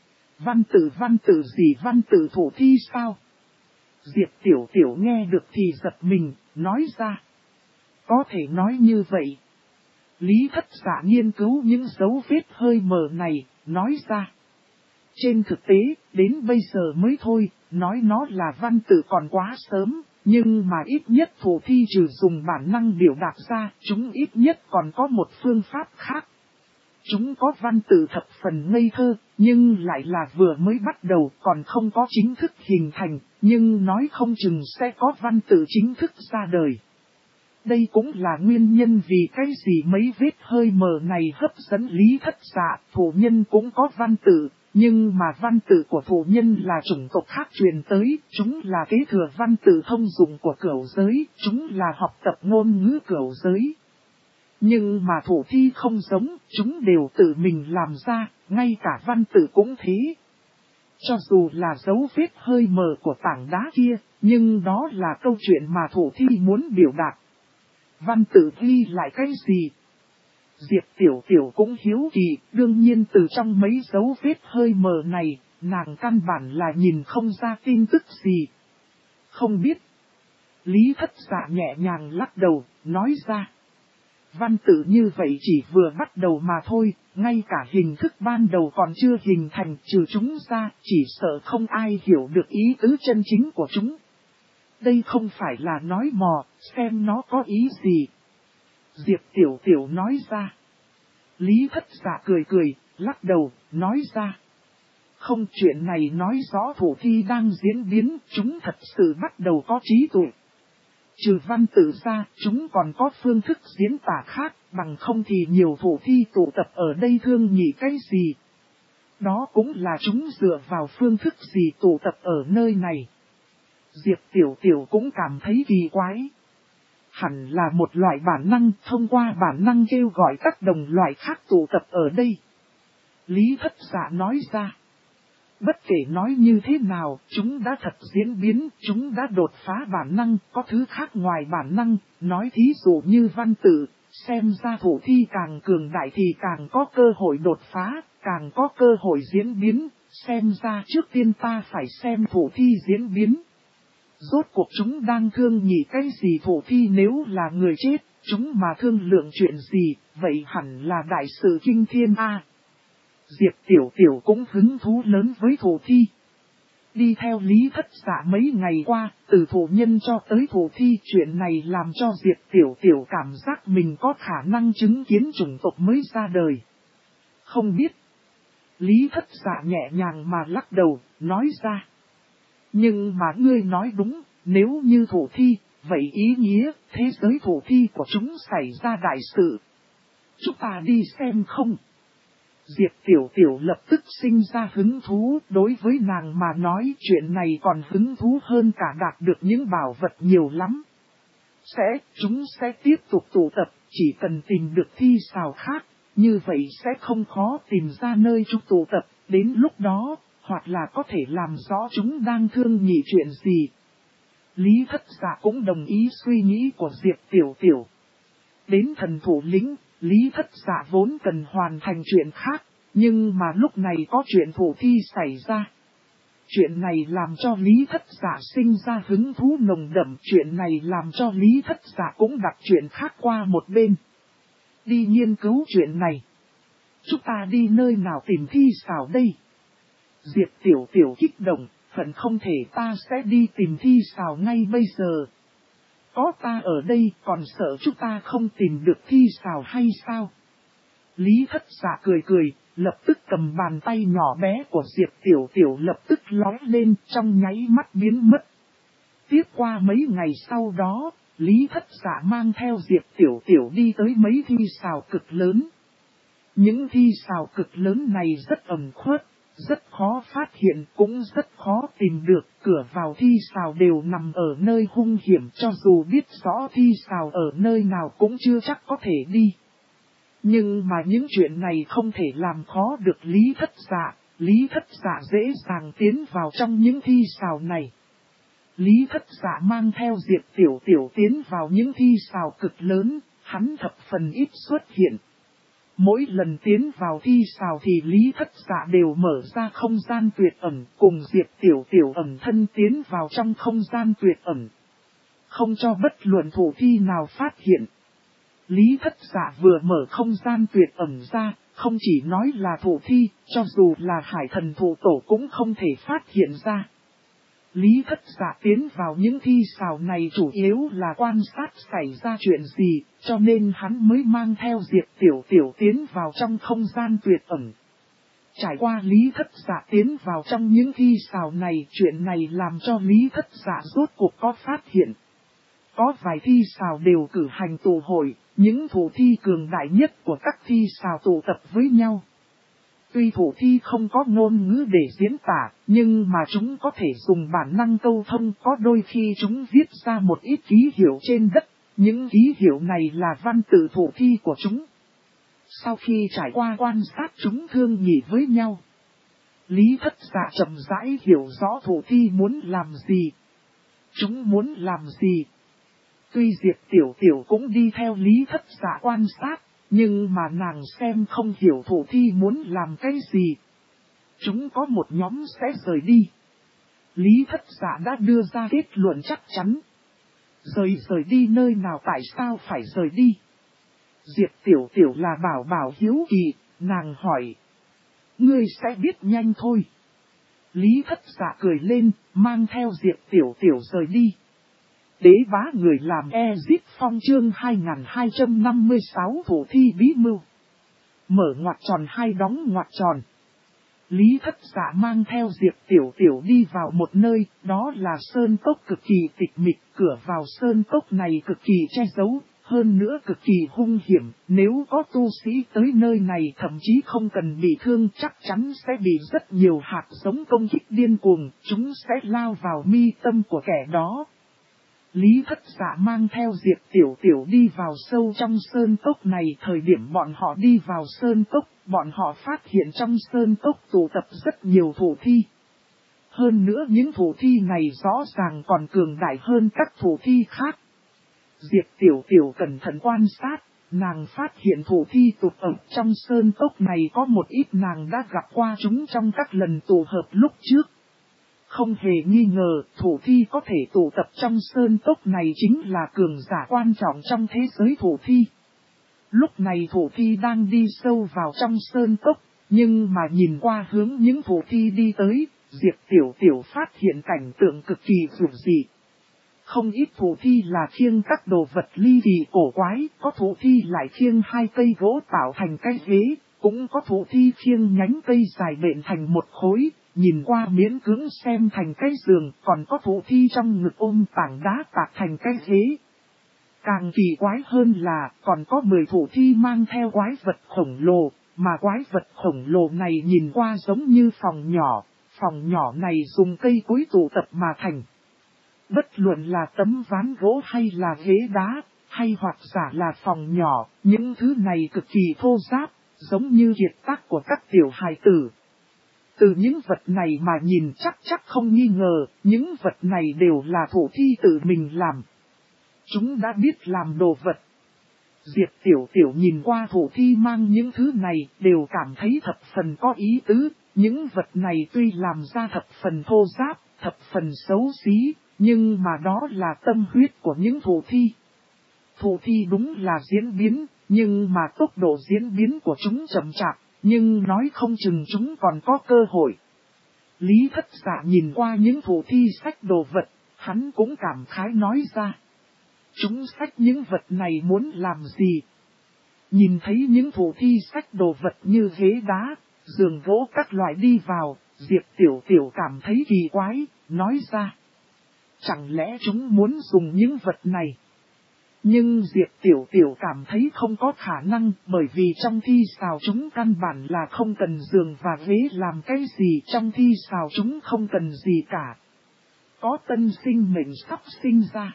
Văn tử gì, văn tử thủ thi sao? Diệp Tiểu Tiểu nghe được thì giật mình, nói ra. Có thể nói như vậy. Lý Thất Dạ nghiên cứu những dấu vết hơi mờ này, nói ra. Trên thực tế, đến bây giờ mới thôi, nói nó là văn tử còn quá sớm, nhưng mà ít nhất thủ thi trừ dùng bản năng biểu đạt ra, chúng ít nhất còn có một phương pháp khác. Chúng có văn tử thập phần ngây thơ, nhưng lại là vừa mới bắt đầu còn không có chính thức hình thành, nhưng nói không chừng sẽ có văn tử chính thức ra đời. Đây cũng là nguyên nhân vì cái gì mấy vết hơi mờ này hấp dẫn Lý Thất Dạ, thủ nhân cũng có văn tử, nhưng mà văn tử của thủ nhân là chủng tộc khác truyền tới, chúng là kế thừa văn tử thông dụng của cửu giới, chúng là học tập ngôn ngữ cửu giới. Nhưng mà thủ thi không giống, chúng đều tự mình làm ra, ngay cả văn tử cũng thế. Cho dù là dấu vết hơi mờ của tảng đá kia, nhưng đó là câu chuyện mà thủ thi muốn biểu đạt. Văn tử ghi lại cái gì? Diệp Tiểu Tiểu cũng hiếu kỳ, đương nhiên từ trong mấy dấu vết hơi mờ này, nàng căn bản là nhìn không ra tin tức gì. Không biết. Lý Thất Dạ nhẹ nhàng lắc đầu, nói ra. Văn tử như vậy chỉ vừa bắt đầu mà thôi, ngay cả hình thức ban đầu còn chưa hình thành, trừ chúng ra, chỉ sợ không ai hiểu được ý tứ chân chính của chúng. Đây không phải là nói mò, xem nó có ý gì. Diệp Tiểu Tiểu nói ra. Lý Thất Dạ cười cười, lắc đầu, nói ra. Không, chuyện này nói rõ thủ thi đang diễn biến, chúng thật sự bắt đầu có trí tuệ. Trừ văn tử ra, chúng còn có phương thức diễn tả khác, bằng không thì nhiều thủ thi tụ tập ở đây thương nhị cái gì. Đó cũng là chúng dựa vào phương thức gì tụ tập ở nơi này. Diệp Tiểu Tiểu cũng cảm thấy kỳ quái. Hẳn là một loại bản năng, thông qua bản năng kêu gọi các đồng loại khác tụ tập ở đây. Lý Thất Dạ nói ra. Bất kể nói như thế nào, chúng đã thật diễn biến, chúng đã đột phá bản năng, có thứ khác ngoài bản năng, nói thí dụ như văn tử, xem ra thủ thi càng cường đại thì càng có cơ hội đột phá, càng có cơ hội diễn biến, xem ra trước tiên ta phải xem thủ thi diễn biến. Rốt cuộc chúng đang thương nhị cái gì thủ thi, nếu là người chết, chúng mà thương lượng chuyện gì, vậy hẳn là đại sự kinh thiên a. Diệp Tiểu Tiểu cũng hứng thú lớn với thủ thi. Đi theo Lý Thất Dạ mấy ngày qua, từ thủ nhân cho tới thủ thi, chuyện này làm cho Diệp Tiểu Tiểu cảm giác mình có khả năng chứng kiến chủng tộc mới ra đời. Không biết. Lý Thất Dạ nhẹ nhàng mà lắc đầu, nói ra. Nhưng mà ngươi nói đúng, nếu như thủ thi, vậy ý nghĩa thế giới thủ thi của chúng xảy ra đại sự. Chúng ta đi xem không? Diệp Tiểu Tiểu lập tức sinh ra hứng thú, đối với nàng mà nói chuyện này còn hứng thú hơn cả đạt được những bảo vật nhiều lắm. Chúng sẽ tiếp tục tụ tập, chỉ cần tìm được thi xào khác, như vậy sẽ không khó tìm ra nơi chúng tụ tập, đến lúc đó, hoặc là có thể làm rõ chúng đang thương nhị chuyện gì. Lý Thất Dạ cũng đồng ý suy nghĩ của Diệp Tiểu Tiểu. Đến thần thủ lĩnh, Lý Thất Dạ vốn cần hoàn thành chuyện khác, nhưng mà lúc này có chuyện thủ thi xảy ra. Chuyện này làm cho Lý Thất Dạ sinh ra hứng thú nồng đậm, chuyện này làm cho Lý Thất Dạ cũng đặt chuyện khác qua một bên. Đi nghiên cứu chuyện này. Chúng ta đi nơi nào tìm thi xào đây? Diệp Tiểu Tiểu kích động, hận không thể ta sẽ đi tìm thi xào ngay bây giờ. Có ta ở đây còn sợ chúng ta không tìm được thi xào hay sao? Lý Thất Dạ cười cười, lập tức cầm bàn tay nhỏ bé của Diệp Tiểu Tiểu lập tức lóe lên, trong nháy mắt biến mất. Tiếp qua mấy ngày sau đó, Lý Thất Dạ mang theo Diệp Tiểu Tiểu đi tới mấy thi xào cực lớn. Những thi xào cực lớn này rất ẩn khuất, rất khó phát hiện, cũng rất khó tìm được, cửa vào thi xào đều nằm ở nơi hung hiểm, cho dù biết rõ thi xào ở nơi nào cũng chưa chắc có thể đi. Nhưng mà những chuyện này không thể làm khó được Lý Thất Dạ, Lý Thất Dạ dễ dàng tiến vào trong những thi sào này. Lý Thất Dạ mang theo Diệp Tiểu Tiểu tiến vào những thi sào cực lớn, hắn thập phần ít xuất hiện. Mỗi lần tiến vào thi sào thì Lý Thất Dạ đều mở ra không gian tuyệt ẩn, cùng Diệp Tiểu Tiểu ẩn thân tiến vào trong không gian tuyệt ẩn. Không cho bất luận thủ thi nào phát hiện. Lý Thất Dạ vừa mở không gian tuyệt ẩn ra, không chỉ nói là thủ thi, cho dù là hải thần thủ tổ cũng không thể phát hiện ra. Lý Thất Dạ tiến vào những thi sào này chủ yếu là quan sát xảy ra chuyện gì, cho nên hắn mới mang theo Diệp Tiểu Tiểu tiến vào trong không gian tuyệt ẩn. Trải qua Lý Thất Dạ tiến vào trong những thi sào này, chuyện này làm cho Lý Thất Dạ rốt cuộc có phát hiện. Có vài thi sào đều cử hành tụ hội, những thủ thi cường đại nhất của các thi sào tụ tập với nhau. Tuy thủ thi không có ngôn ngữ để diễn tả, nhưng mà chúng có thể dùng bản năng câu thông, có đôi khi chúng viết ra một ít ký hiệu trên đất, những ký hiệu này là văn tự thủ thi của chúng. Sau khi trải qua quan sát chúng thương nghị với nhau, Lý Thất Dạ chậm rãi hiểu rõ thủ thi muốn làm gì. Chúng muốn làm gì? Tuy Diệp Tiểu Tiểu cũng đi theo Lý Thất Dạ quan sát, nhưng mà nàng xem không hiểu thủ thi muốn làm cái gì. Chúng có một nhóm sẽ rời đi. Lý Thất Dạ đã đưa ra kết luận chắc chắn. Rời đi nơi nào, tại sao phải rời đi? Diệp Tiểu Tiểu là bảo bảo hiếu kỳ, nàng hỏi. Ngươi sẽ biết nhanh thôi. Lý Thất Dạ cười lên, mang theo Diệp Tiểu Tiểu rời đi. Đế bá người làm Exit Phong chương 2256 thủ thi bí mưu. Mở ngoặc tròn hai đóng ngoặc tròn. Lý Thất Dạ mang theo Diệp Tiểu Tiểu đi vào một nơi, đó là sơn cốc cực kỳ tịch mịch, cửa vào sơn cốc này cực kỳ che giấu, hơn nữa cực kỳ hung hiểm, nếu có tu sĩ tới nơi này thậm chí không cần bị thương chắc chắn sẽ bị rất nhiều hạt giống công kích điên cuồng, chúng sẽ lao vào mi tâm của kẻ đó. Lý Thất Dạ mang theo Diệp Tiểu Tiểu đi vào sâu trong sơn cốc này, thời điểm bọn họ đi vào sơn cốc, bọn họ phát hiện trong sơn cốc tụ tập rất nhiều thủ thi. Hơn nữa những thủ thi này rõ ràng còn cường đại hơn các thủ thi khác. Diệp Tiểu Tiểu cẩn thận quan sát, nàng phát hiện thủ thi tụ tập trong sơn cốc này có một ít nàng đã gặp qua chúng trong các lần tụ hợp lúc trước. Không hề nghi ngờ, thủ thi có thể tụ tập trong sơn cốc này chính là cường giả quan trọng trong thế giới thủ thi. Lúc này thủ thi đang đi sâu vào trong sơn cốc, nhưng mà nhìn qua hướng những thủ thi đi tới, Diệp Tiểu Tiểu phát hiện cảnh tượng cực kỳ rùng dị. Không ít thủ thi là khiêng các đồ vật ly kỳ cổ quái, có thủ thi lại khiêng hai cây gỗ tạo thành cái ghế, cũng có thủ thi khiêng nhánh cây dài bện thành một khối. Nhìn qua miễn cưỡng xem thành cái giường, còn có thủ thi trong ngực ôm tảng đá tạc thành cái ghế. Càng kỳ quái hơn là còn có 10 thủ thi mang theo quái vật khổng lồ, mà quái vật khổng lồ này nhìn qua giống như phòng nhỏ này dùng cây cối tụ tập mà thành. Bất luận là tấm ván gỗ hay là ghế đá, hay hoặc giả là phòng nhỏ, những thứ này cực kỳ thô ráp, giống như kiệt tác của các tiểu hài tử. Từ những vật này mà nhìn chắc không nghi ngờ, những vật này đều là thủ thi tự mình làm. Chúng đã biết làm đồ vật. Diệp Tiểu Tiểu nhìn qua thủ thi mang những thứ này đều cảm thấy thập phần có ý tứ, những vật này tuy làm ra thập phần thô ráp, thập phần xấu xí, nhưng mà đó là tâm huyết của những thủ thi. Thủ thi đúng là diễn biến, nhưng mà tốc độ diễn biến của chúng chậm chạp. Nhưng nói không chừng chúng còn có cơ hội. Lý Thất Dạ nhìn qua những thủ thi xách đồ vật, hắn cũng cảm khái nói ra. Chúng xách những vật này muốn làm gì? Nhìn thấy những thủ thi xách đồ vật như ghế đá, giường gỗ các loại đi vào, Diệp Tiểu Tiểu cảm thấy kỳ quái, nói ra. Chẳng lẽ chúng muốn dùng những vật này? Nhưng Diệp Tiểu Tiểu cảm thấy không có khả năng, bởi vì trong thi xào chúng căn bản là không cần giường và ghế làm cái gì, trong thi xào chúng không cần gì cả. Có tân sinh mệnh sắp sinh ra.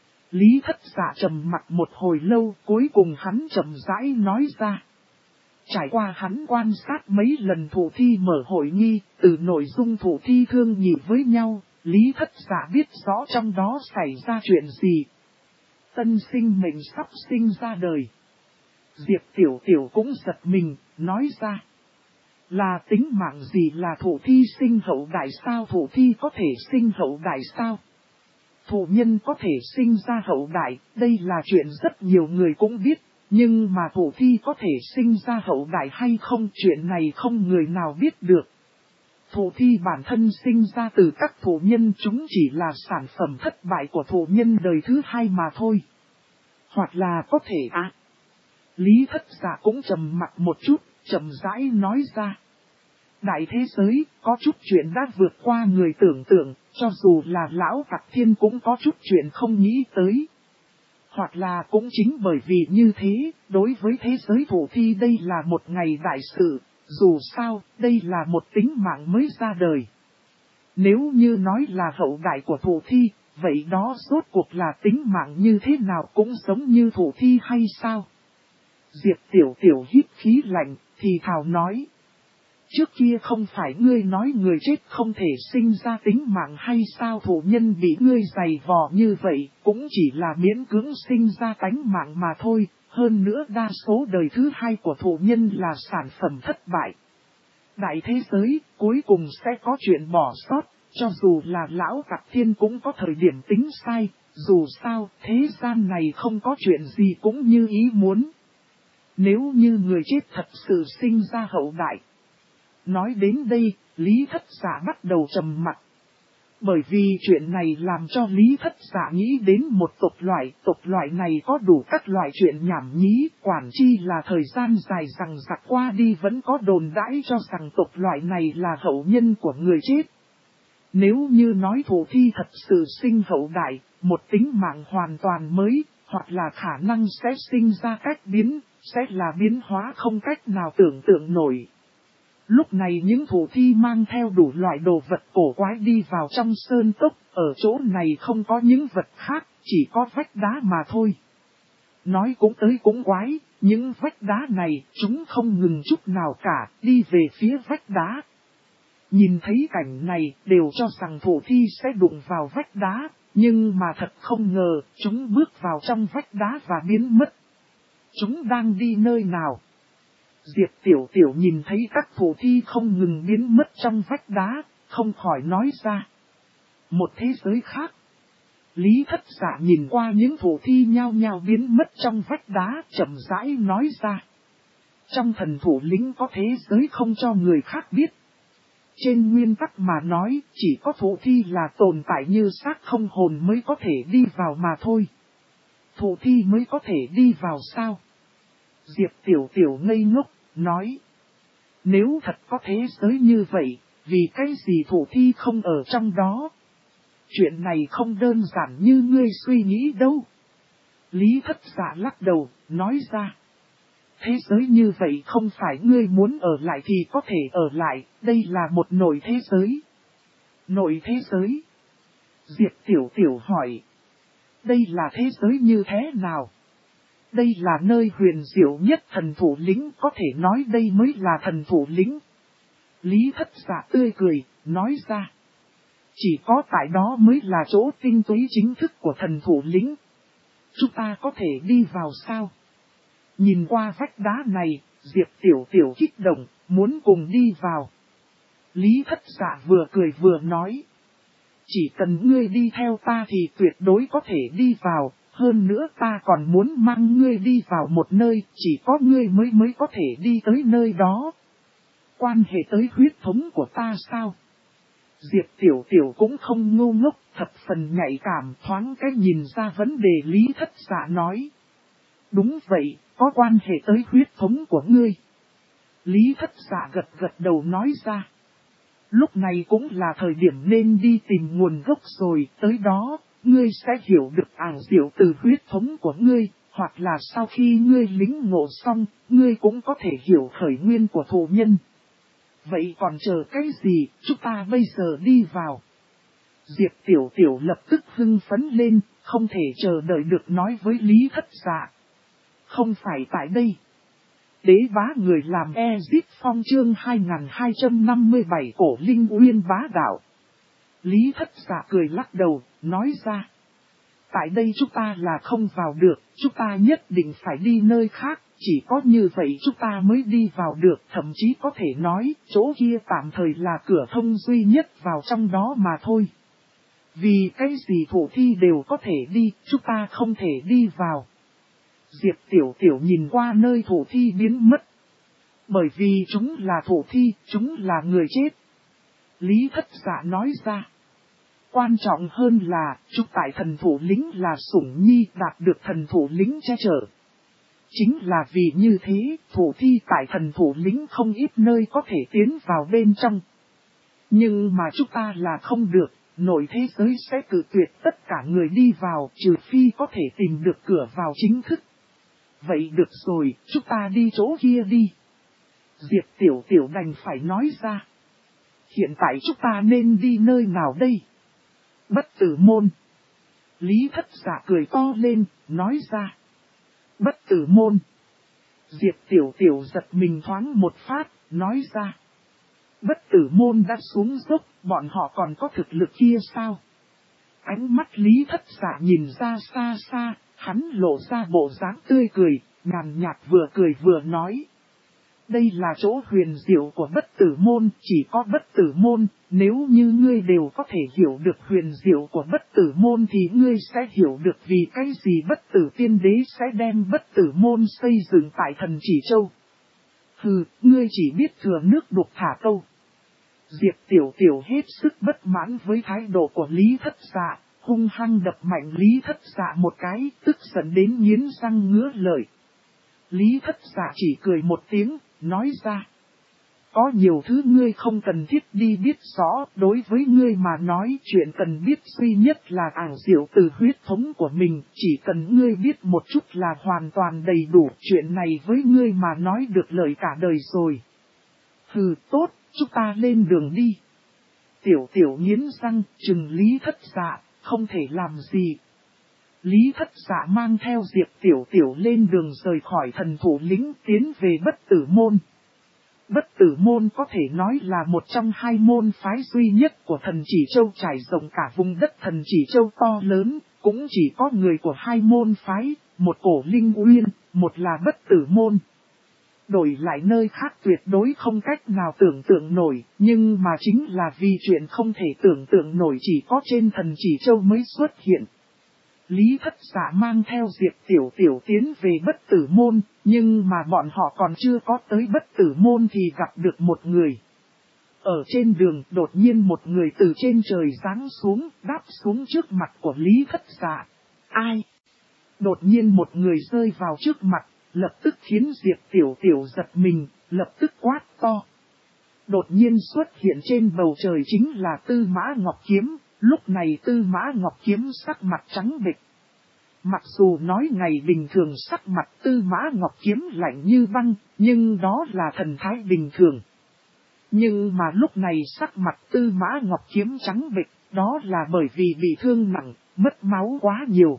Lý Thất Dạ trầm mặc một hồi lâu, cuối cùng hắn chậm rãi nói ra. Trải qua hắn quan sát mấy lần thủ thi mở hội nghi, từ nội dung thủ thi thương nhị với nhau, Lý Thất Dạ biết rõ trong đó xảy ra chuyện gì. Tân sinh mệnh sắp sinh ra đời. Diệp Tiểu Tiểu cũng giật mình, nói ra. Là tính mạng gì là thủ thi sinh hậu đại sao? Thủ thi có thể sinh hậu đại sao? Thủ nhân có thể sinh ra hậu đại, đây là chuyện rất nhiều người cũng biết, nhưng mà thủ thi có thể sinh ra hậu đại hay không, chuyện này không người nào biết được. Thủ thi bản thân sinh ra từ các thủ nhân chúng chỉ là sản phẩm thất bại của thủ nhân đời thứ hai mà thôi. Hoặc là có thể Lý Thất Dạ cũng trầm mặc một chút, chậm rãi nói ra. Đại thế giới, có chút chuyện đã vượt qua người tưởng tượng, cho dù là lão Tặc Thiên cũng có chút chuyện không nghĩ tới. Hoặc là cũng chính bởi vì như thế, đối với thế giới thủ thi đây là một ngày đại sự, dù sao, đây là một tính mạng mới ra đời. Nếu như nói là hậu đại của thủ thi, vậy đó rốt cuộc là tính mạng như thế nào cũng giống như thủ thi hay sao? Diệp Tiểu Tiểu hít khí lạnh, thì thào nói. Trước kia không phải ngươi nói người chết không thể sinh ra tính mạng hay sao? Thủ nhân bị ngươi giày vò như vậy, cũng chỉ là miễn cưỡng sinh ra tánh mạng mà thôi, hơn nữa đa số đời thứ hai của thủ nhân là sản phẩm thất bại. Đại thế giới, cuối cùng sẽ có chuyện bỏ sót, cho dù là lão Tặc Thiên cũng có thời điểm tính sai, dù sao, thế gian này không có chuyện gì cũng như ý muốn. Nếu như người chết thật sự sinh ra hậu đại. Nói đến đây, Lý Thất Dạ bắt đầu trầm mặc. Bởi vì chuyện này làm cho Lý Thất Dạ nghĩ đến một tộc loại này có đủ các loại chuyện nhảm nhí, quản chi là thời gian dài rằng giặc qua đi vẫn có đồn đãi cho rằng tộc loại này là hậu nhân của người chết. Nếu như nói thủ thi thật sự sinh hậu đại, một tính mạng hoàn toàn mới, hoặc là khả năng sẽ sinh ra cách biến, sẽ là biến hóa không cách nào tưởng tượng nổi. Lúc này những thủ thi mang theo đủ loại đồ vật cổ quái đi vào trong sơn cốc, ở chỗ này không có những vật khác, chỉ có vách đá mà thôi. Nói cũng tới cũng quái, những vách đá này chúng không ngừng chút nào cả, đi về phía vách đá. Nhìn thấy cảnh này đều cho rằng thủ thi sẽ đụng vào vách đá, nhưng mà thật không ngờ, chúng bước vào trong vách đá và biến mất. Chúng đang đi nơi nào? Diệp Tiểu Tiểu nhìn thấy các thủ thi không ngừng biến mất trong vách đá, không khỏi nói ra. Một thế giới khác. Lý Thất Dạ nhìn qua những thủ thi nhao nhao biến mất trong vách đá, chậm rãi nói ra. Trong thần thủ lĩnh có thế giới không cho người khác biết. Trên nguyên tắc mà nói, chỉ có thủ thi là tồn tại như xác không hồn mới có thể đi vào mà thôi. Thủ thi mới có thể đi vào sao? Diệp Tiểu Tiểu ngây ngốc, nói. Nếu thật có thế giới như vậy, vì cái gì thủ thi không ở trong đó? Chuyện này không đơn giản như ngươi suy nghĩ đâu. Lý Thất Dạ lắc đầu, nói ra. Thế giới như vậy không phải ngươi muốn ở lại thì có thể ở lại, đây là một nội thế giới. Nội thế giới? Diệp Tiểu Tiểu hỏi. Đây là thế giới như thế nào? Đây là nơi huyền diệu nhất thần thủ lĩnh, có thể nói đây mới là thần thủ lĩnh. Lý Thất Dạ tươi cười, nói ra. Chỉ có tại đó mới là chỗ tinh túy chính thức của thần thủ lĩnh. Chúng ta có thể đi vào sao? Nhìn qua vách đá này, Diệp Tiểu Tiểu kích động, muốn cùng đi vào. Lý Thất Dạ vừa cười vừa nói. Chỉ cần ngươi đi theo ta thì tuyệt đối có thể đi vào, hơn nữa ta còn muốn mang ngươi đi vào một nơi, chỉ có ngươi mới có thể đi tới nơi đó. Quan hệ tới huyết thống của ta sao? Diệp Tiểu Tiểu cũng không ngu ngốc, thập phần nhạy cảm, thoáng cái nhìn ra vấn đề. Lý Thất Dạ nói. Đúng vậy, có quan hệ tới huyết thống của ngươi. Lý Thất Dạ gật gật đầu nói ra. Lúc này cũng là thời điểm nên đi tìm nguồn gốc rồi, tới đó, ngươi sẽ hiểu được ảo diệu từ huyết thống của ngươi, hoặc là sau khi ngươi lĩnh ngộ xong, ngươi cũng có thể hiểu khởi nguyên của thủ nhân. Vậy còn chờ cái gì, chúng ta bây giờ đi vào. Diệp Tiểu Tiểu lập tức hưng phấn lên, không thể chờ đợi được nói với Lý Thất Dạ. Không phải tại đây. Đế bá người làm Ezip Phong chương 2257 cổ linh uyên bá đạo. Lý Thất Dạ cười lắc đầu, nói ra. Tại đây chúng ta là không vào được, chúng ta nhất định phải đi nơi khác, chỉ có như vậy chúng ta mới đi vào được, thậm chí có thể nói, chỗ kia tạm thời là cửa thông duy nhất vào trong đó mà thôi. Vì cái gì thủ thi đều có thể đi, chúng ta không thể đi vào. Diệp Tiểu Tiểu nhìn qua nơi thủ thi biến mất. Bởi vì chúng là thủ thi, chúng là người chết. Lý Thất Dạ nói ra. Quan trọng hơn là, chúc tại thần thủ lĩnh là sủng nhi đạt được thần thủ lĩnh che chở. Chính là vì như thế, thủ thi tại thần thủ lĩnh không ít nơi có thể tiến vào bên trong. Nhưng mà chúng ta là không được, nội thế giới sẽ cự tuyệt tất cả người đi vào, trừ phi có thể tìm được cửa vào chính thức. Vậy được rồi, chúng ta đi chỗ kia đi. Diệp Tiểu Tiểu đành phải nói ra. Hiện tại chúng ta nên đi nơi nào đây? Bất tử môn. Lý Thất Dạ cười to lên, nói ra. Bất tử môn. Diệp Tiểu Tiểu giật mình thoáng một phát, nói ra. Bất tử môn đã xuống dốc, bọn họ còn có thực lực kia sao? Ánh mắt Lý Thất Dạ nhìn ra xa xa, hắn lộ ra bộ dáng tươi cười, nhàn nhạt vừa cười vừa nói. Đây là chỗ huyền diệu của bất tử môn, chỉ có bất tử môn, nếu như ngươi đều có thể hiểu được huyền diệu của bất tử môn thì ngươi sẽ hiểu được vì cái gì bất tử tiên đế sẽ đem bất tử môn xây dựng tại Thần Chỉ Châu. Hừ, ngươi chỉ biết thừa nước đục thả câu. Diệp Tiểu Tiểu hết sức bất mãn với thái độ của Lý Thất Dạ, hung hăng đập mạnh Lý Thất Dạ một cái, tức giận đến nghiến răng ngứa lợi. Lý Thất Dạ chỉ cười một tiếng, nói ra. Có nhiều thứ ngươi không cần thiết đi biết rõ, đối với ngươi mà nói chuyện cần biết duy nhất là ảo diệu từ huyết thống của mình, chỉ cần ngươi biết một chút là hoàn toàn đầy đủ, chuyện này với ngươi mà nói được lời cả đời rồi. Hừ, tốt, chúng ta lên đường đi. Tiểu Tiểu nghiến răng, chừng Lý Thất Dạ, không thể làm gì. Lý Thất Dạ mang theo Diệp Tiểu Tiểu lên đường rời khỏi thần thủ lĩnh tiến về bất tử môn. Bất tử môn có thể nói là một trong hai môn phái duy nhất của Thần Chỉ Châu trải rộng cả vùng đất Thần Chỉ Châu to lớn, cũng chỉ có người của hai môn phái, một cổ linh uyên, một là bất tử môn. Đổi lại nơi khác tuyệt đối không cách nào tưởng tượng nổi, nhưng mà chính là vì chuyện không thể tưởng tượng nổi chỉ có trên Thần Chỉ Châu mới xuất hiện. Lý Thất Dạ mang theo Diệp Tiểu Tiểu tiến về bất tử môn, nhưng mà bọn họ còn chưa có tới bất tử môn thì gặp được một người. Ở trên đường đột nhiên một người từ trên trời giáng xuống, đáp xuống trước mặt của Lý Thất Dạ. Ai? Đột nhiên một người rơi vào trước mặt, lập tức khiến Diệp Tiểu Tiểu giật mình, lập tức quát to. Đột nhiên xuất hiện trên bầu trời chính là Tư Mã Ngọc Kiếm. Lúc này Tư Mã Ngọc Kiếm sắc mặt trắng bệch. Mặc dù nói ngày bình thường sắc mặt Tư Mã Ngọc Kiếm lạnh như băng, nhưng đó là thần thái bình thường. Nhưng mà lúc này sắc mặt Tư Mã Ngọc Kiếm trắng bệch, đó là bởi vì bị thương nặng, mất máu quá nhiều.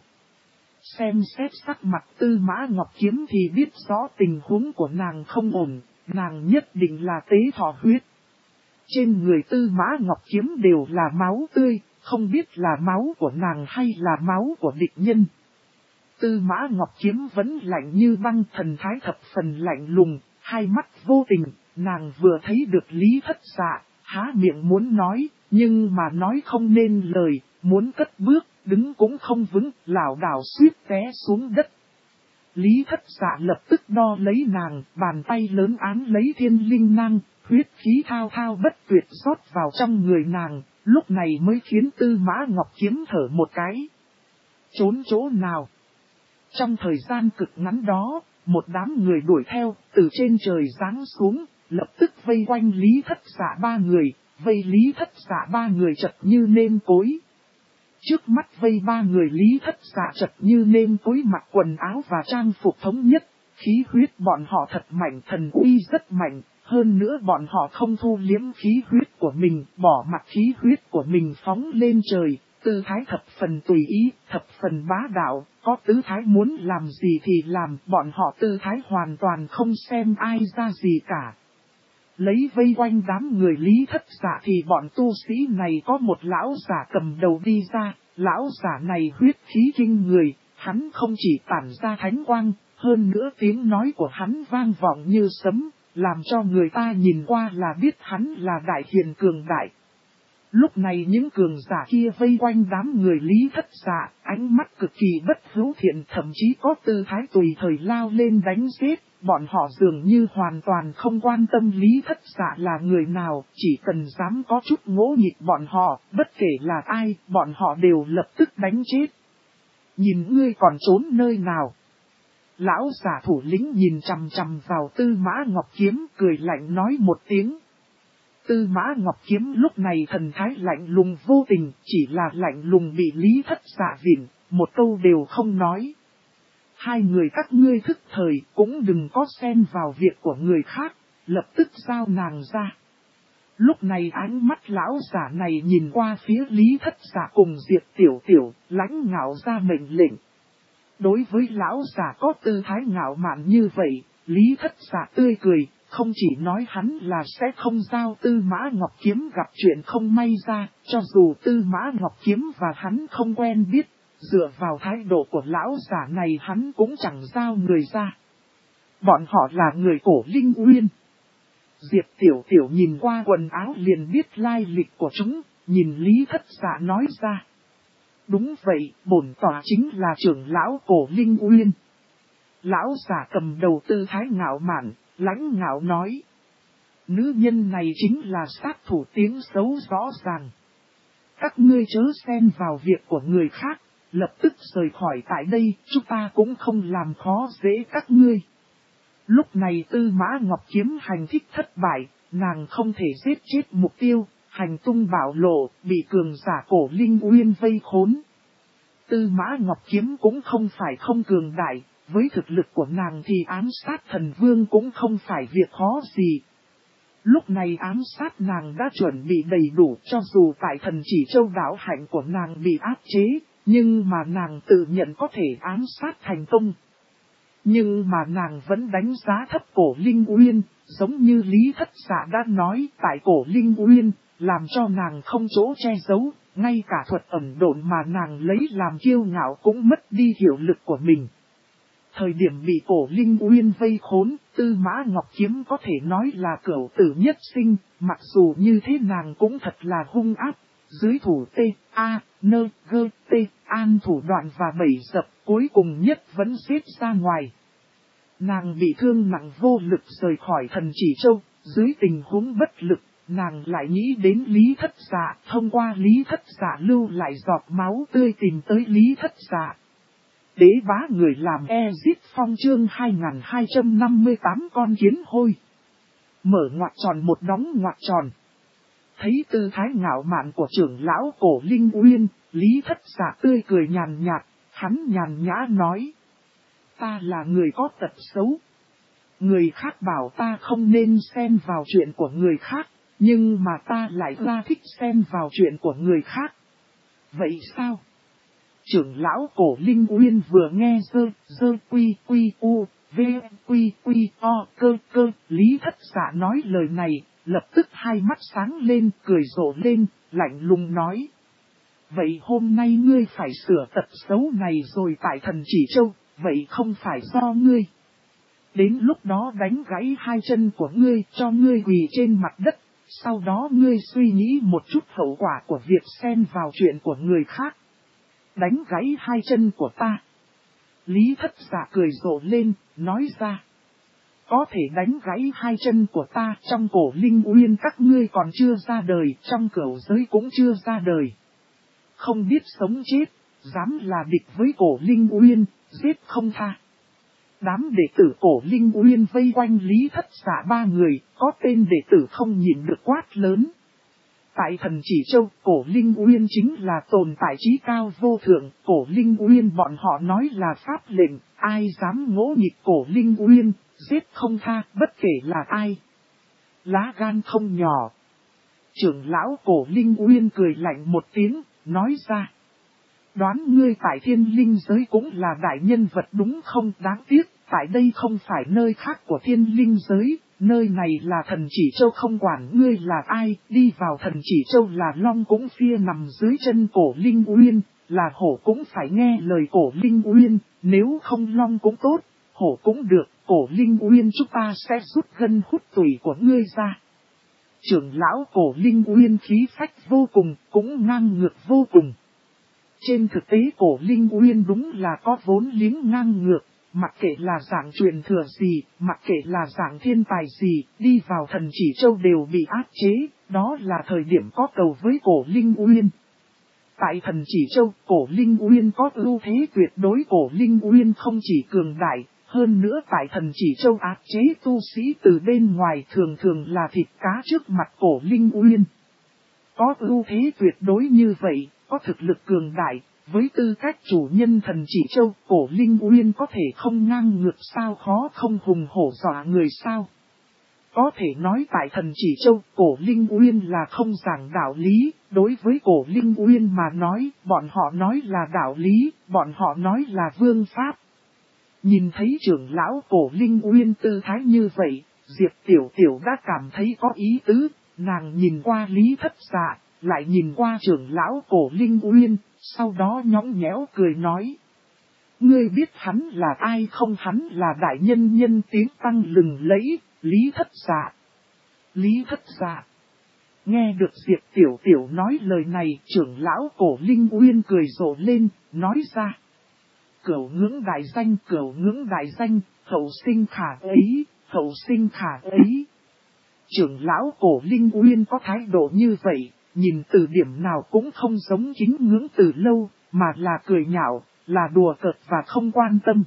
Xem xét sắc mặt Tư Mã Ngọc Kiếm thì biết rõ tình huống của nàng không ổn, nàng nhất định là tế thọ huyết. Trên người Tư Mã Ngọc Kiếm đều là máu tươi, không biết là máu của nàng hay là máu của địch nhân. Tư Mã Ngọc Kiếm vẫn lạnh như băng, thần thái thập phần lạnh lùng, hai mắt vô tình, nàng vừa thấy được Lý Thất Dạ, há miệng muốn nói, nhưng mà nói không nên lời, muốn cất bước, đứng cũng không vững, lảo đảo suýt té xuống đất. Lý Thất Dạ lập tức đo lấy nàng, bàn tay lớn án lấy thiên linh năng, huyết khí thao thao bất tuyệt rót vào trong người nàng, lúc này mới khiến Tư Mã Ngọc Kiếm thở một cái. Trốn chỗ nào? Trong thời gian cực ngắn đó, một đám người đuổi theo, từ trên trời giáng xuống, lập tức vây quanh Lý Thất Dạ ba người, vây Lý Thất Dạ ba người chật như nêm cối. Trước mắt vây ba người Lý Thất Dạ chật như nêm cối, mặc quần áo và trang phục thống nhất, khí huyết bọn họ thật mạnh, thần uy rất mạnh, hơn nữa bọn họ không thu liếm khí huyết của mình, bỏ mặc khí huyết của mình phóng lên trời, tư thái thập phần tùy ý, thập phần bá đạo, có tứ thái muốn làm gì thì làm, bọn họ tư thái hoàn toàn không xem ai ra gì cả. Lấy vây quanh đám người Lý Thất Dạ thì bọn tu sĩ này có một lão giả cầm đầu đi ra, lão giả này huyết khí kinh người, hắn không chỉ tản ra thánh quang, hơn nữa tiếng nói của hắn vang vọng như sấm, làm cho người ta nhìn qua là biết hắn là đại hiền cường đại. Lúc này những cường giả kia vây quanh đám người Lý Thất Dạ, ánh mắt cực kỳ bất hữu thiện, thậm chí có tư thái tùy thời lao lên đánh giết, bọn họ dường như hoàn toàn không quan tâm Lý Thất Dạ là người nào, chỉ cần dám có chút ngỗ nghịch bọn họ, bất kể là ai, bọn họ đều lập tức đánh chết. Nhìn ngươi còn trốn nơi nào? Lão giả thủ lĩnh nhìn chằm chằm vào Tư Mã Ngọc Kiếm, cười lạnh nói một tiếng. Tư Mã Ngọc Kiếm lúc này thần thái lạnh lùng vô tình, chỉ là lạnh lùng bị Lý Thất Dạ vịn, một câu đều không nói. Hai người các ngươi thức thời cũng đừng có xen vào việc của người khác, lập tức giao nàng ra. Lúc này ánh mắt lão giả này nhìn qua phía Lý Thất Dạ cùng Diệp Tiểu Tiểu, lãnh ngạo ra mệnh lệnh. Đối với lão giả có tư thái ngạo mạn như vậy, Lý Thất Dạ tươi cười, không chỉ nói hắn là sẽ không giao Tư Mã Ngọc Kiếm gặp chuyện không may ra, cho dù Tư Mã Ngọc Kiếm và hắn không quen biết, dựa vào thái độ của lão giả này hắn cũng chẳng giao người ra. Bọn họ là người Cổ Linh Uyên. Diệp Tiểu Tiểu nhìn qua quần áo liền biết lai lịch của chúng, nhìn Lý Thất Dạ nói ra. Đúng vậy, bổn tọa chính là trưởng lão Cổ Linh Uyên. Lão giả cầm đầu tư thái ngạo mạn, lãnh ngạo nói. Nữ nhân này chính là sát thủ tiếng xấu rõ ràng. Các ngươi chớ xen vào việc của người khác, lập tức rời khỏi tại đây, chúng ta cũng không làm khó dễ các ngươi. Lúc này Tư Mã Ngọc Kiếm hành thích thất bại, nàng không thể giết chết mục tiêu, hành tung bạo lộ, bị cường giả Cổ Linh Uyên vây khốn. Tư Mã Ngọc Kiếm cũng không phải không cường đại, với thực lực của nàng thì ám sát thần vương cũng không phải việc khó gì. Lúc này ám sát nàng đã chuẩn bị đầy đủ, cho dù tại Thần Chỉ Châu đạo hạnh của nàng bị áp chế, nhưng mà nàng tự nhận có thể ám sát thành công. Nhưng mà nàng vẫn đánh giá thấp Cổ Linh Uyên, giống như Lý Thất Dạ đã nói, tại Cổ Linh Uyên, làm cho nàng không chỗ che giấu, ngay cả thuật ẩn độn mà nàng lấy làm kiêu ngạo cũng mất đi hiệu lực của mình. Thời điểm bị Cổ Linh Uyên vây khốn, Tư Mã Ngọc Kiếm có thể nói là cửu tử nhất sinh, mặc dù như thế nàng cũng thật là hung ác, dưới thủ T, A, N, G, T, An thủ đoạn và bẫy dập, cuối cùng nhất vẫn xếp ra ngoài. Nàng bị thương nặng vô lực rời khỏi Thần Chỉ Châu, dưới tình huống bất lực, nàng lại nghĩ đến Lý Thất Dạ, thông qua Lý Thất Dạ lưu lại giọt máu tươi tìm tới Lý Thất Dạ. Đế bá người làm Ezit Phong chương 2258 con kiến hôi. Mở ngoặc tròn một đóng ngoặc tròn. Thấy tư thái ngạo mạn của trưởng lão Cổ Linh Uyên, Lý Thất Dạ tươi cười nhàn nhạt, hắn nhàn nhã nói. Ta là người có tật xấu. Người khác bảo ta không nên xen vào chuyện của người khác, nhưng mà ta lại ra thích xen vào chuyện của người khác. Vậy sao? Trưởng lão Cổ Linh Uyên vừa nghe dơ quy u, v quy o cơ, Lý Thất Dạ nói lời này, lập tức hai mắt sáng lên, cười rộ lên, lạnh lùng nói. Vậy hôm nay ngươi phải sửa tật xấu này rồi tại Thần Chỉ Châu, vậy không phải do ngươi. Đến lúc đó đánh gãy hai chân của ngươi cho ngươi quỳ trên mặt đất, sau đó ngươi suy nghĩ một chút hậu quả của việc xen vào chuyện của người khác. Đánh gãy hai chân của ta. Lý Thất Dạ cười rộ lên, nói ra. Có thể đánh gãy hai chân của ta, trong Cổ Linh Uyên các ngươi còn chưa ra đời, trong cửu giới cũng chưa ra đời. Không biết sống chết, dám là địch với Cổ Linh Uyên, giết không tha. Đám đệ tử Cổ Linh Uyên vây quanh Lý Thất Dạ ba người, có tên đệ tử không nhịn được quát lớn. Tại Thần Chỉ Châu, Cổ Linh Uyên chính là tồn tại trí cao vô thượng, Cổ Linh Uyên bọn họ nói là pháp lệnh, ai dám ngỗ nghịch Cổ Linh Uyên, giết không tha, bất kể là ai. Lá gan không nhỏ. Trưởng lão Cổ Linh Uyên cười lạnh một tiếng, nói ra. Đoán ngươi tại thiên linh giới cũng là đại nhân vật đúng không? Đáng tiếc, tại đây không phải nơi khác của thiên linh giới, nơi này là Thần Chỉ Châu, không quản ngươi là ai, đi vào Thần Chỉ Châu là long cũng phia nằm dưới chân Cổ Linh Uyên, là hổ cũng phải nghe lời Cổ Linh Uyên, nếu không long cũng tốt, hổ cũng được, Cổ Linh Uyên chúng ta sẽ rút gân hút tủy của ngươi ra. Trưởng lão Cổ Linh Uyên khí phách vô cùng, cũng ngang ngược vô cùng. Trên thực tế Cổ Linh Uyên đúng là có vốn liếng ngang ngược, mặc kệ là dạng truyền thừa gì, mặc kệ là dạng thiên tài gì, đi vào Thần Chỉ Châu đều bị áp chế, đó là thời điểm có cầu với Cổ Linh Uyên. Tại Thần Chỉ Châu, Cổ Linh Uyên có ưu thế tuyệt đối, Cổ Linh Uyên không chỉ cường đại, hơn nữa tại Thần Chỉ Châu áp chế tu sĩ từ bên ngoài thường thường là thịt cá trước mặt Cổ Linh Uyên. Có ưu thế tuyệt đối như vậy, có thực lực cường đại, với tư cách chủ nhân Thần Chỉ Châu, Cổ Linh Uyên có thể không ngang ngược sao, khó không hùng hổ dọa người sao. Có thể nói tại Thần Chỉ Châu, Cổ Linh Uyên là không giảng đạo lý, đối với Cổ Linh Uyên mà nói, bọn họ nói là đạo lý, bọn họ nói là vương pháp. Nhìn thấy trưởng lão Cổ Linh Uyên tư thái như vậy, Diệp Tiểu Tiểu đã cảm thấy có ý tứ, nàng nhìn qua Lý Thất Dạ, lại nhìn qua trưởng lão Cổ Linh Uyên, sau đó nhõng nhẽo cười nói. Ngươi biết hắn là ai không? Hắn là đại nhân nhân tiếng tăm lừng lẫy, Lý Thất Dạ. Lý Thất Dạ. Nghe được Diệp Tiểu Tiểu nói lời này, trưởng lão Cổ Linh Uyên cười rộ lên, nói ra. Cửu ngưỡng đại danh, cửu ngưỡng đại danh, hậu sinh khả ấy, hậu sinh khả ấy. Trưởng lão Cổ Linh Uyên có thái độ như vậy, nhìn từ điểm nào cũng không giống chính ngưỡng từ lâu, mà là cười nhạo, là đùa cợt và không quan tâm.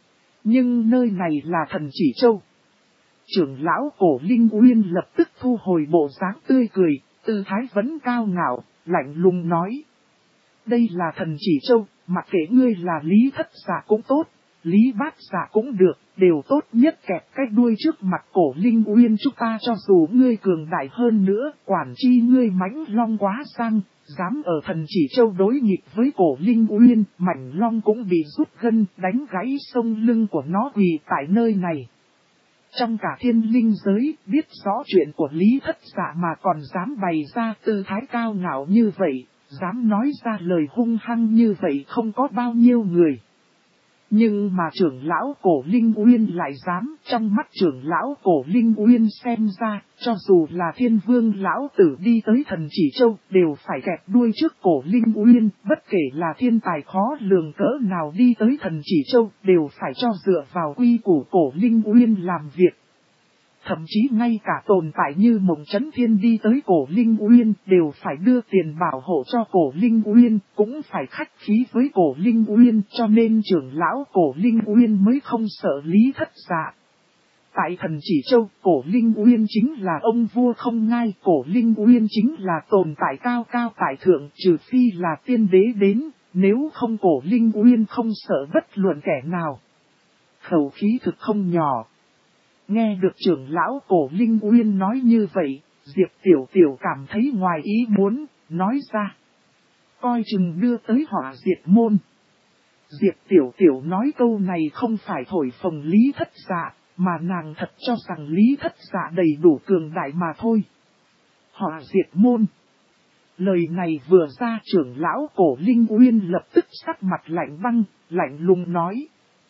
Nhưng nơi này là Thần Chỉ Châu. Trưởng lão Cổ Linh Uyên lập tức thu hồi bộ dáng tươi cười, tư thái vẫn cao ngạo, lạnh lùng nói. Đây là Thần Chỉ Châu, mặc kệ ngươi là Lý Thất Dạ cũng tốt, Lý Bát Dạ cũng được, đều tốt nhất kẹp cái đuôi trước mặt Cổ Linh Uyên chúng ta, cho dù ngươi cường đại hơn nữa, quản chi ngươi mãnh long quá sang, dám ở Thần Chỉ Châu đối nghịch với Cổ Linh Uyên, mảnh long cũng bị rút gân, đánh gãy sông lưng của nó quỳ tại nơi này. Trong cả thiên linh giới, biết rõ chuyện của Lý Thất Dạ mà còn dám bày ra tư thái cao ngạo như vậy, dám nói ra lời hung hăng như vậy không có bao nhiêu người. Nhưng mà trưởng lão Cổ Linh Uyên lại dám, trong mắt trưởng lão Cổ Linh Uyên xem ra, cho dù là Thiên Vương lão tử đi tới Thần Chỉ Châu, đều phải kẹp đuôi trước Cổ Linh Uyên, bất kể là thiên tài khó lường cỡ nào đi tới Thần Chỉ Châu, đều phải cho dựa vào quy củ Cổ Linh Uyên làm việc. Thậm chí ngay cả tồn tại như Mộng Chấn Thiên đi tới Cổ Linh Uyên đều phải đưa tiền bảo hộ cho Cổ Linh Uyên, cũng phải khách khí với Cổ Linh Uyên, cho nên trưởng lão Cổ Linh Uyên mới không sợ Lý Thất Dạ. Tại Thần Chỉ Châu, Cổ Linh Uyên chính là ông vua không ngai, Cổ Linh Uyên chính là tồn tại cao cao tại thượng, trừ phi là tiên đế đến, nếu không Cổ Linh Uyên không sợ bất luận kẻ nào. Khẩu khí thực không nhỏ. Nghe được trưởng lão Cổ Linh Uyên nói như vậy, Diệp Tiểu Tiểu cảm thấy ngoài ý muốn, nói ra. Coi chừng đưa tới họa diệt môn. Diệp Tiểu Tiểu nói câu này không phải thổi phồng Lý Thất Dạ, mà nàng thật cho rằng Lý Thất Dạ đầy đủ cường đại mà thôi. Họa diệt môn. Lời này vừa ra, trưởng lão Cổ Linh Uyên lập tức sắc mặt lạnh băng, lạnh lùng nói.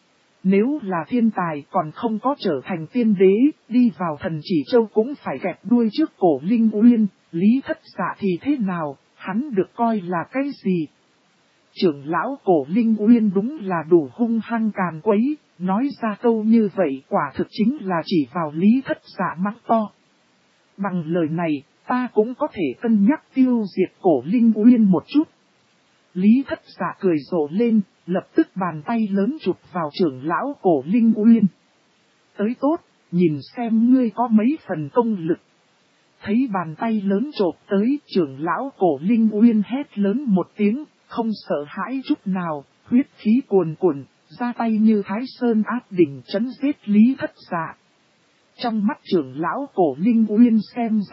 Nếu là thiên tài còn không có trở thành tiên đế, đi vào Thần Chỉ Châu cũng phải kẹp đuôi trước Cổ Linh Uyên, Lý Thất Dạ thì thế nào, hắn được coi là cái gì? Trưởng lão Cổ Linh Uyên đúng là đủ hung hăng càn quấy, nói ra câu như vậy quả thực chính là chỉ vào Lý Thất Dạ mắng to. Bằng lời này, ta cũng có thể cân nhắc tiêu diệt Cổ Linh Uyên một chút. Lý Thất Dạ cười rộ lên, lập tức bàn tay lớn chụp vào trưởng lão Cổ Linh Uyên. Tới tốt, nhìn xem ngươi có mấy phần công lực. Thấy bàn tay lớn chộp tới, trưởng lão Cổ Linh Uyên hét lớn một tiếng, không sợ hãi chút nào, huyết khí cuồn cuộn, ra tay như Thái Sơn áp đỉnh trấn giết Lý Thất Dạ. Trong mắt trưởng lão Cổ Linh Uyên xem ra,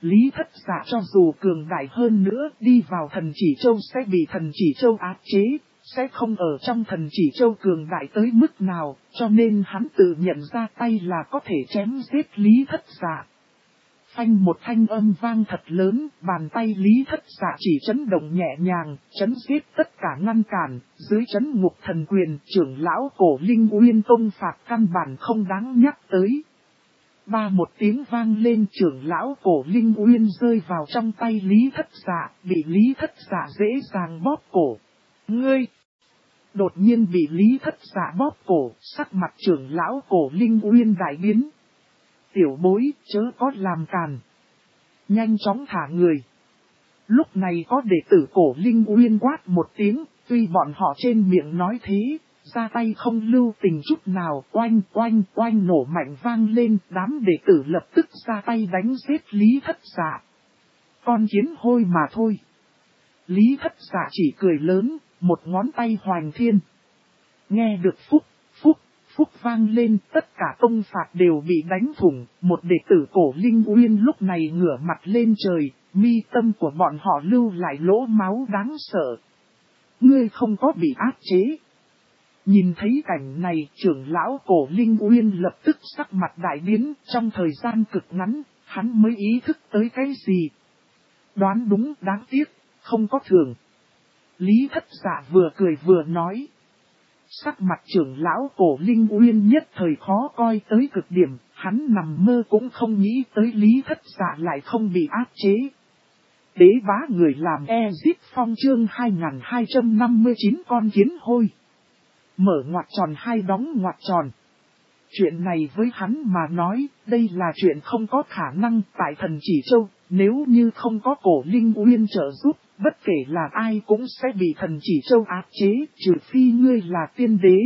Lý Thất Dạ cho dù cường đại hơn nữa đi vào Thần Chỉ Châu sẽ bị Thần Chỉ Châu áp chế, sẽ không ở trong Thần Chỉ Châu cường đại tới mức nào, cho nên hắn tự nhận ra tay là có thể chém giết Lý Thất Dạ. Phanh một thanh âm vang thật lớn, bàn tay Lý Thất Dạ chỉ chấn động nhẹ nhàng, chấn giết tất cả ngăn cản, dưới chấn ngục thần quyền, trưởng lão Cổ Linh Uyên công phạt căn bản không đáng nhắc tới. Ba một tiếng vang lên, trưởng lão Cổ Linh Uyên rơi vào trong tay Lý Thất Dạ, bị Lý Thất Dạ dễ dàng bóp cổ. Ngươi! Đột nhiên bị Lý Thất Dạ bóp cổ, sắc mặt trưởng lão Cổ Linh Uyên đại biến. Tiểu bối, chớ có làm càn. Nhanh chóng thả người. Lúc này có đệ tử Cổ Linh Uyên quát một tiếng, tuy bọn họ trên miệng nói thế, ra tay không lưu tình chút nào, oanh oanh oanh nổ mạnh vang lên, đám đệ tử lập tức ra tay đánh giết Lý Thất Dạ. Con kiến hôi mà thôi. Lý Thất Dạ chỉ cười lớn, một ngón tay hoành thiên. Nghe được phúc, phúc, phúc vang lên, tất cả công phạt đều bị đánh thủng, một đệ tử Cổ Linh Uyên lúc này ngửa mặt lên trời, mi tâm của bọn họ lưu lại lỗ máu đáng sợ. Ngươi không có bị áp chế. Nhìn thấy cảnh này, trưởng lão Cổ Linh Uyên lập tức sắc mặt đại biến, trong thời gian cực ngắn, hắn mới ý thức tới cái gì. Đoán đúng, đáng tiếc, không có thường. Lý Thất Dạ vừa cười vừa nói. Sắc mặt trưởng lão Cổ Linh Uyên nhất thời khó coi tới cực điểm, hắn nằm mơ cũng không nghĩ tới Lý Thất Dạ lại không bị áp chế. Đế bá người làm Ezip Phong chương 2259 con kiến hôi. Mở ngoặc tròn hai đóng ngoặc tròn. Chuyện này với hắn mà nói, đây là chuyện không có khả năng tại Thần Chỉ Châu, nếu như không có Cổ Linh Uyên trợ giúp, bất kể là ai cũng sẽ bị Thần Chỉ Châu áp chế, trừ phi ngươi là tiên đế.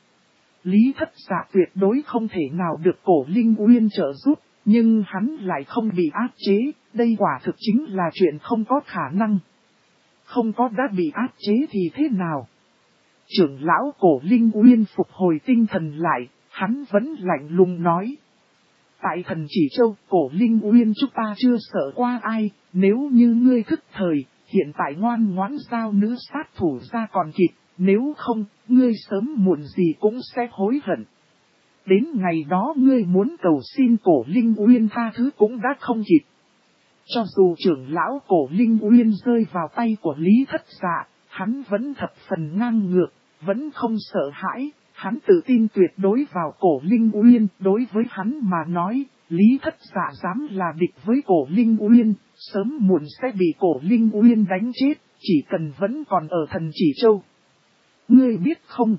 Lý Thất Dạ tuyệt đối không thể nào được Cổ Linh Uyên trợ giúp, nhưng hắn lại không bị áp chế, đây quả thực chính là chuyện không có khả năng. Không có đã bị áp chế thì thế nào? Trưởng lão Cổ Linh Uyên phục hồi tinh thần lại, hắn vẫn lạnh lùng nói. Tại Thần Chỉ Châu, Cổ Linh Uyên chúng ta chưa sợ qua ai, nếu như ngươi thức thời, hiện tại ngoan ngoãn giao nữ sát thủ ra còn kịp, nếu không, ngươi sớm muộn gì cũng sẽ hối hận. Đến ngày đó ngươi muốn cầu xin Cổ Linh Uyên tha thứ cũng đã không kịp. Cho dù trưởng lão Cổ Linh Uyên rơi vào tay của Lý Thất Dạ, hắn vẫn thập phần ngang ngược, vẫn không sợ hãi, hắn tự tin tuyệt đối vào Cổ Linh Uyên. Đối với hắn mà nói, Lý Thất Dạ dám là địch với Cổ Linh Uyên, sớm muộn sẽ bị Cổ Linh Uyên đánh chết, chỉ cần vẫn còn ở Thần Chỉ Châu. Ngươi biết không?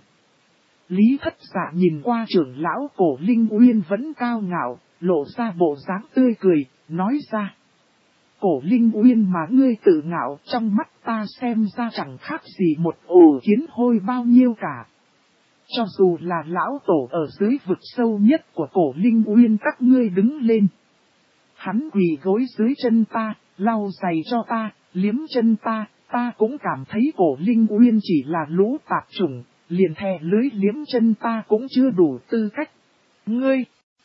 Lý Thất Dạ nhìn qua trưởng lão Cổ Linh Uyên vẫn cao ngạo, lộ ra bộ dáng tươi cười, nói ra. Cổ Linh Uyên mà ngươi tự ngạo, trong mắt ta xem ra chẳng khác gì một ổ kiến hôi bao nhiêu cả. Cho dù là lão tổ ở dưới vực sâu nhất của Cổ Linh Uyên các ngươi đứng lên. Hắn quỳ gối dưới chân ta, lau giày cho ta, liếm chân ta, ta cũng cảm thấy Cổ Linh Uyên chỉ là lũ tạp chủng, liền thè lưới liếm chân ta cũng chưa đủ tư cách. Ngươi!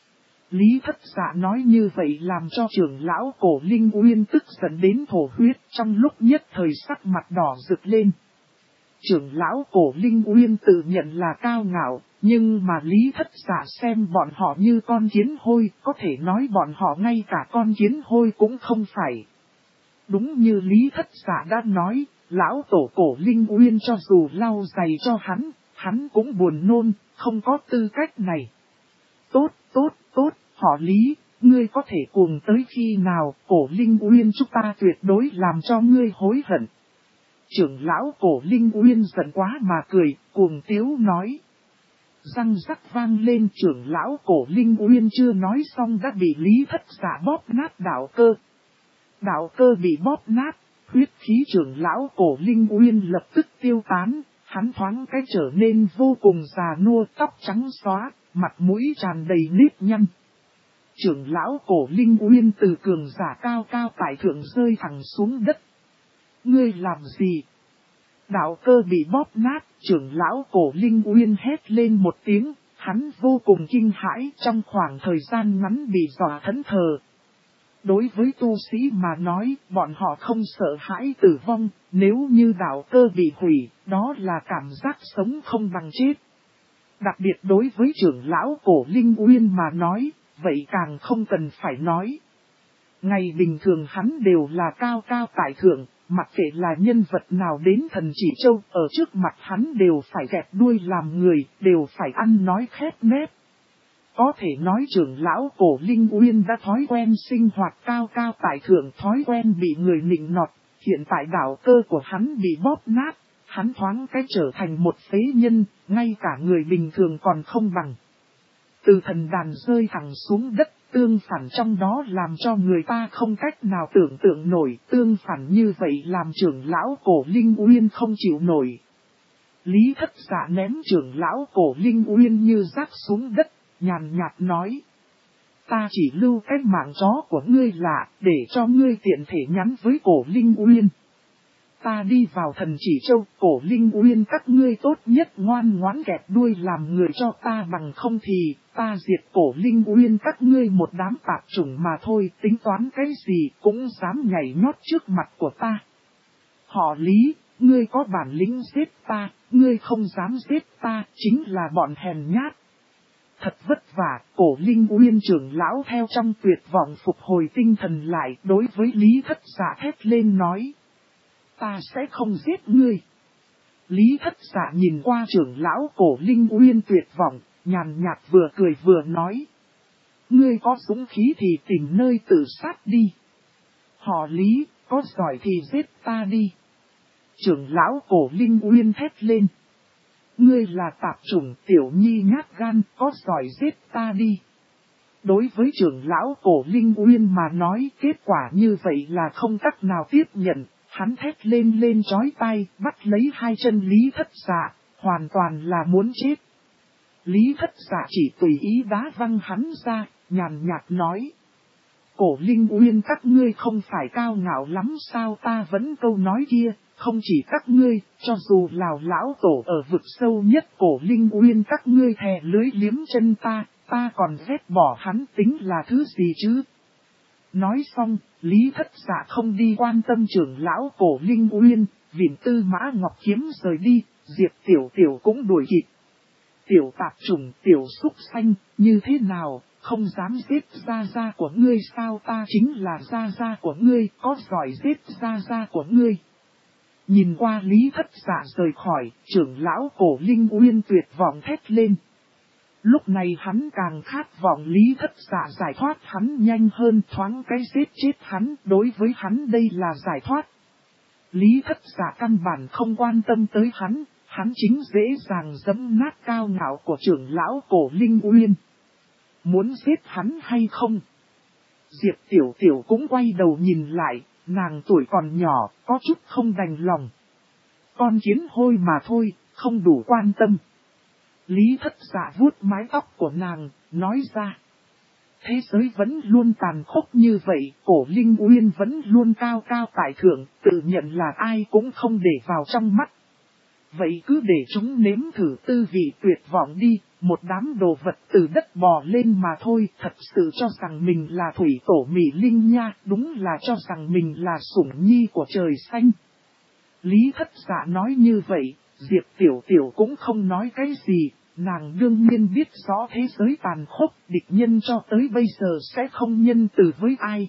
Lý Thất Dạ nói như vậy làm cho trưởng lão Cổ Linh Uyên tức giận đến thổ huyết, trong lúc nhất thời sắc mặt đỏ rực lên. Trưởng lão Cổ Linh Uyên tự nhận là cao ngạo, nhưng mà Lý Thất Dạ xem bọn họ như con kiến hôi, có thể nói bọn họ ngay cả con kiến hôi cũng không phải. Đúng như Lý Thất Dạ đã nói, lão tổ Cổ Linh Uyên cho dù lau giày cho hắn cũng buồn nôn, không có tư cách này. Tốt, tốt, tốt, họ Lý, ngươi có thể cuồng tới khi nào, Cổ Linh Uyên chúng ta tuyệt đối làm cho ngươi hối hận. Trưởng lão Cổ Linh Uyên giận quá mà cười, cuồng tiếu nói. Răng rắc vang lên, trưởng lão Cổ Linh Uyên chưa nói xong đã bị Lý Thất Dạ bóp nát đạo cơ. Đạo cơ bị bóp nát, huyết khí trưởng lão Cổ Linh Uyên lập tức tiêu tán, hắn thoáng cái trở nên vô cùng già nua, tóc trắng xóa, mặt mũi tràn đầy nếp nhăn. Trưởng lão Cổ Linh Uyên từ cường giả cao cao tại thượng rơi thẳng xuống đất. Ngươi làm gì? Đạo cơ bị bóp nát, trưởng lão Cổ Linh Uyên hét lên một tiếng, hắn vô cùng kinh hãi, trong khoảng thời gian ngắn bị dọa thẫn thờ. Đối với tu sĩ mà nói, bọn họ không sợ hãi tử vong, nếu như đạo cơ bị hủy, đó là cảm giác sống không bằng chết. Đặc biệt đối với trưởng lão Cổ Linh Uyên mà nói, vậy càng không cần phải nói. Ngày bình thường hắn đều là cao cao tại thượng, mặc kệ là nhân vật nào đến Thần Chỉ Châu, ở trước mặt hắn đều phải gẹt đuôi làm người, đều phải ăn nói khép nép. Có thể nói trưởng lão Cổ Linh Uyên đã thói quen sinh hoạt cao cao tại thượng, thói quen bị người nịnh nọt, hiện tại đạo cơ của hắn bị bóp nát, hắn thoáng cái trở thành một phế nhân, ngay cả người bình thường còn không bằng. Từ thần đàn rơi thẳng xuống đất, tương phản trong đó làm cho người ta không cách nào tưởng tượng nổi, tương phản như vậy làm trưởng lão Cổ Linh Uyên không chịu nổi. Lý Thất Dạ ném trưởng lão Cổ Linh Uyên như rác xuống đất, nhàn nhạt nói. Ta chỉ lưu cái mạng chó của ngươi lạ, để cho ngươi tiện thể nhắn với Cổ Linh Uyên. Ta đi vào Thần Chỉ Châu, Cổ Linh Uyên các ngươi tốt nhất ngoan ngoãn gẹt đuôi làm người cho ta, bằng không thì, ta diệt Cổ Linh Uyên các ngươi một đám tạp chủng mà thôi, tính toán cái gì cũng dám nhảy nhót trước mặt của ta. Họ Lý, ngươi có bản lĩnh giết ta, ngươi không dám giết ta, chính là bọn hèn nhát. Thật vất vả, Cổ Linh Uyên trưởng lão theo trong tuyệt vọng phục hồi tinh thần lại, đối với Lý Thất Dạ thét lên nói. Ta sẽ không giết ngươi. Lý Thất Dạ nhìn qua trưởng lão Cổ Linh Uyên tuyệt vọng, nhàn nhạt vừa cười vừa nói. Ngươi có dũng khí thì tìm nơi tự sát đi. Họ Lý, có giỏi thì giết ta đi. Trưởng lão Cổ Linh Uyên thét lên. Ngươi là tạp chủng, tiểu nhi nhát gan, có giỏi giết ta đi. Đối với trưởng lão Cổ Linh Uyên mà nói, kết quả như vậy là không cách nào tiếp nhận. Hắn thét lên chói tai, bắt lấy hai chân Lý Thất Dạ, hoàn toàn là muốn chết. Lý Thất Dạ chỉ tùy ý đá văng hắn ra, nhàn nhạt nói. Cổ Linh Uyên các ngươi không phải cao ngạo lắm sao, ta vẫn câu nói kia, không chỉ các ngươi, cho dù Lào lão tổ ở vực sâu nhất Cổ Linh Uyên các ngươi thè lưới liếm chân ta còn ghét bỏ hắn tính là thứ gì chứ? Nói xong, Lý Thất Dạ không đi quan tâm trưởng lão Cổ Linh Uyên, vịn Tư Mã Ngọc Kiếm rời đi, Diệp Tiểu Tiểu cũng đuổi kịp. Tiểu tạp chủng, tiểu xúc xanh, như thế nào, không dám giết gia gia của ngươi sao, ta chính là gia gia của ngươi, có giỏi giết gia gia của ngươi. Nhìn qua Lý Thất Dạ rời khỏi, trưởng lão Cổ Linh Uyên tuyệt vọng thét lên. Lúc này hắn càng khát vọng Lý Thất Dạ giải thoát hắn nhanh hơn, thoáng cái giết chết hắn, đối với hắn đây là giải thoát. Lý Thất Dạ căn bản không quan tâm tới hắn chính dễ dàng giẫm nát cao ngạo của trưởng lão Cổ Linh Uyên. Muốn giết hắn hay không? Diệp Tiểu Tiểu cũng quay đầu nhìn lại, nàng tuổi còn nhỏ, có chút không đành lòng. Con kiến hôi mà thôi, không đủ quan tâm. Lý Thất Dạ vuốt mái tóc của nàng, nói ra. Thế giới vẫn luôn tàn khốc như vậy, Cổ Linh Uyên vẫn luôn cao cao tại thượng, tự nhận là ai cũng không để vào trong mắt. Vậy cứ để chúng nếm thử tư vị tuyệt vọng đi, một đám đồ vật từ đất bò lên mà thôi, thật sự cho rằng mình là thủy tổ Mỹ Linh nha, đúng là cho rằng mình là sủng nhi của trời xanh. Lý Thất Dạ nói như vậy, Diệp Tiểu Tiểu cũng không nói cái gì, nàng đương nhiên biết rõ thế giới tàn khốc, địch nhân cho tới bây giờ sẽ không nhân từ với ai.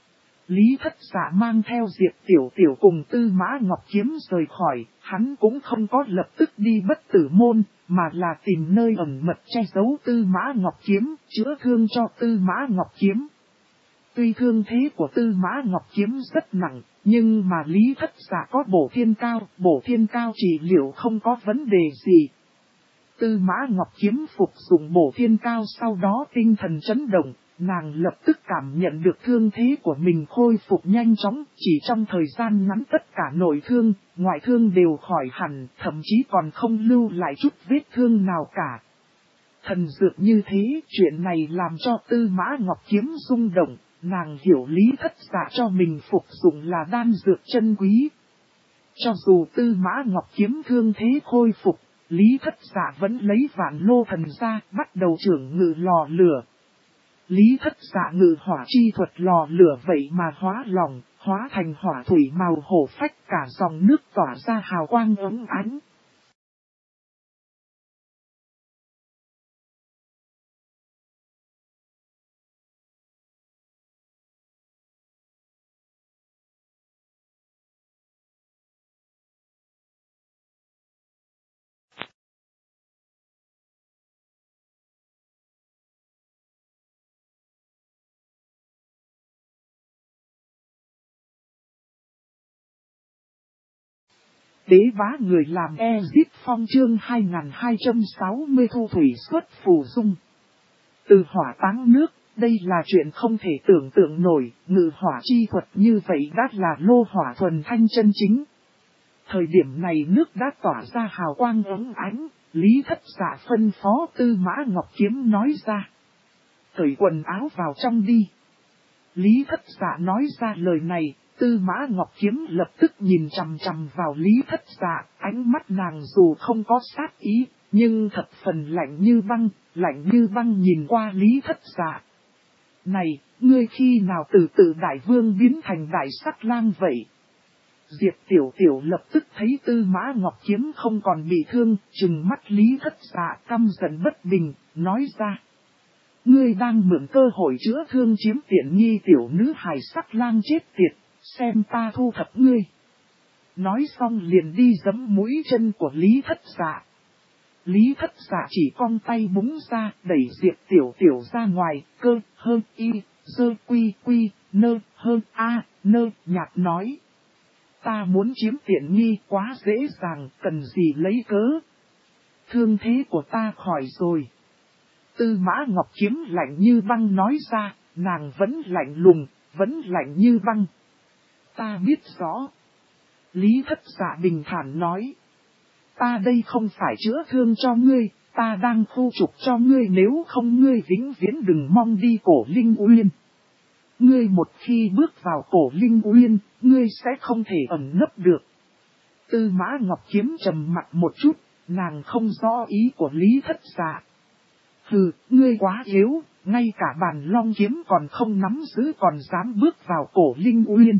Lý Thất Dạ mang theo Diệp Tiểu Tiểu cùng Tư Mã Ngọc Kiếm rời khỏi, hắn cũng không có lập tức đi Bất Tử Môn, mà là tìm nơi ẩn mật che giấu Tư Mã Ngọc Kiếm, chữa thương cho Tư Mã Ngọc Kiếm. Tuy thương thế của Tư Mã Ngọc Kiếm rất nặng, nhưng mà Lý Thất Dạ có bổ thiên cao trị liệu không có vấn đề gì. Tư Mã Ngọc Kiếm phục dụng bổ thiên cao sau đó tinh thần chấn động, nàng lập tức cảm nhận được thương thế của mình khôi phục nhanh chóng, chỉ trong thời gian ngắn tất cả nội thương, ngoại thương đều khỏi hẳn, thậm chí còn không lưu lại chút vết thương nào cả. Thần dược như thế, chuyện này làm cho Tư Mã Ngọc Kiếm rung động, nàng hiểu Lý Thất Dạ cho mình phục dụng là đan dược chân quý. Cho dù Tư Mã Ngọc Kiếm thương thế khôi phục, Lý Thất Dạ vẫn lấy vạn lô thần ra, bắt đầu trưởng ngự lò lửa. Lý Thất Dạ ngự hỏa chi thuật lò lửa vậy mà hóa lòng, hóa thành hỏa thủy màu hổ phách, cả dòng nước tỏa ra hào quang óng ánh. Đế bá người làm Ezip Phong chương 2260 thu thủy xuất phù dung. Từ hỏa táng nước, đây là chuyện không thể tưởng tượng nổi, ngự hỏa chi thuật như vậy đã là lô hỏa thuần thanh chân chính. Thời điểm này nước đã tỏa ra hào quang óng ánh, Lý Thất Dạ phân phó Tư Mã Ngọc Kiếm nói ra. Cởi quần áo vào trong đi. Lý Thất Dạ nói ra lời này, Tư Mã Ngọc Kiếm lập tức nhìn chằm chằm vào Lý Thất Dạ, ánh mắt nàng dù không có sát ý, nhưng thập phần lạnh như băng nhìn qua Lý Thất Dạ. Này, ngươi khi nào từ đại vương biến thành đại sắc lang vậy? Diệp Tiểu Tiểu lập tức thấy Tư Mã Ngọc Kiếm không còn bị thương, trừng mắt Lý Thất Dạ căm giận bất bình, nói ra. Ngươi đang mượn cơ hội chữa thương chiếm tiện nghi tiểu nữ hài sắc lang chết tiệt, xem ta thu thập ngươi. Nói xong liền đi giẫm mũi chân của Lý Thất Dạ. Lý Thất Dạ chỉ cong tay búng ra, đẩy Diệp Tiểu Tiểu ra ngoài, cơ, hơn y, dơ quy quy, nơ, hơn a, nơ, nhạt nói. Ta muốn chiếm tiện nghi quá dễ dàng, cần gì lấy cớ. Thương thế của ta khỏi rồi. Tư Mã Ngọc Kiếm lạnh như băng nói ra, nàng vẫn lạnh lùng, vẫn lạnh như băng. Ta biết rõ. Lý Thất Dạ bình thản nói. Ta đây không phải chữa thương cho ngươi, ta đang khu trục cho ngươi, nếu không ngươi vĩnh viễn đừng mong đi Cổ Linh Uyên. Ngươi một khi bước vào Cổ Linh Uyên, ngươi sẽ không thể ẩn nấp được. Tư Mã Ngọc Kiếm trầm mặt một chút, nàng không rõ ý của Lý Thất Dạ. Hừ, ngươi quá yếu, ngay cả bàn long kiếm còn không nắm giữ còn dám bước vào Cổ Linh Uyên.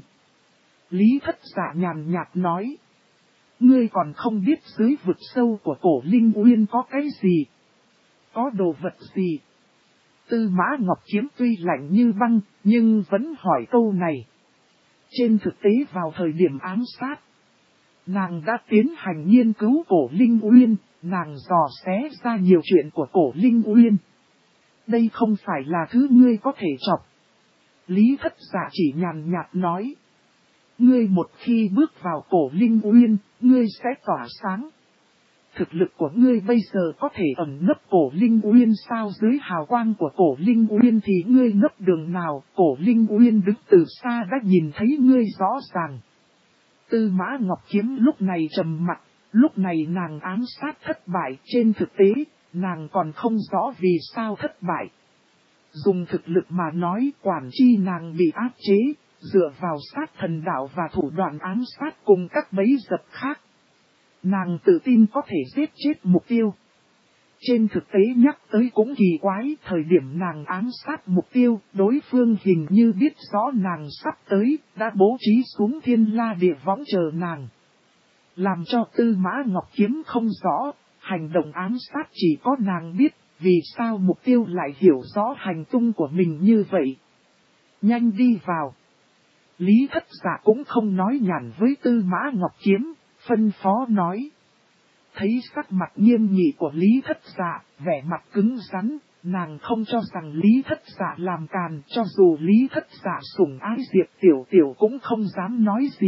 Lý Thất Dạ nhàn nhạt nói. Ngươi còn không biết dưới vực sâu của Cổ Linh Uyên có cái gì? Có đồ vật gì? Tư Mã Ngọc Kiếm tuy lạnh như băng, nhưng vẫn hỏi câu này. Trên thực tế vào thời điểm ám sát, nàng đã tiến hành nghiên cứu Cổ Linh Uyên, nàng dò xé ra nhiều chuyện của Cổ Linh Uyên. Đây không phải là thứ ngươi có thể chọc. Lý Thất Dạ chỉ nhàn nhạt nói. Ngươi một khi bước vào Cổ Linh Uyên, ngươi sẽ tỏa sáng. Thực lực của ngươi bây giờ có thể ẩn nấp Cổ Linh Uyên sao? Dưới hào quang của Cổ Linh Uyên thì ngươi nấp đường nào? Cổ Linh Uyên đứng từ xa đã nhìn thấy ngươi rõ ràng. Tư Mã Ngọc Kiếm lúc này trầm mặt, lúc này nàng ám sát thất bại, trên thực tế, nàng còn không rõ vì sao thất bại. Dùng thực lực mà nói, quản chi nàng bị áp chế, dựa vào sát thần đạo và thủ đoạn ám sát cùng các bẫy dập khác. Nàng tự tin có thể giết chết mục tiêu. Trên thực tế nhắc tới cũng kỳ quái, thời điểm nàng ám sát mục tiêu, đối phương hình như biết rõ nàng sắp tới, đã bố trí xuống thiên la địa võng chờ nàng. Làm cho Tư Mã Ngọc Kiếm không rõ, hành động ám sát chỉ có nàng biết, vì sao mục tiêu lại hiểu rõ hành tung của mình như vậy. Nhanh đi vào. Lý Thất Dạ cũng không nói nhảm với Tư Mã Ngọc Kiếm, phân phó nói. Thấy sắc mặt nghiêm nghị của Lý Thất Dạ, vẻ mặt cứng rắn, nàng không cho rằng Lý Thất Dạ làm càn, cho dù Lý Thất Dạ sủng ái Diệp Tiểu Tiểu cũng không dám nói gì.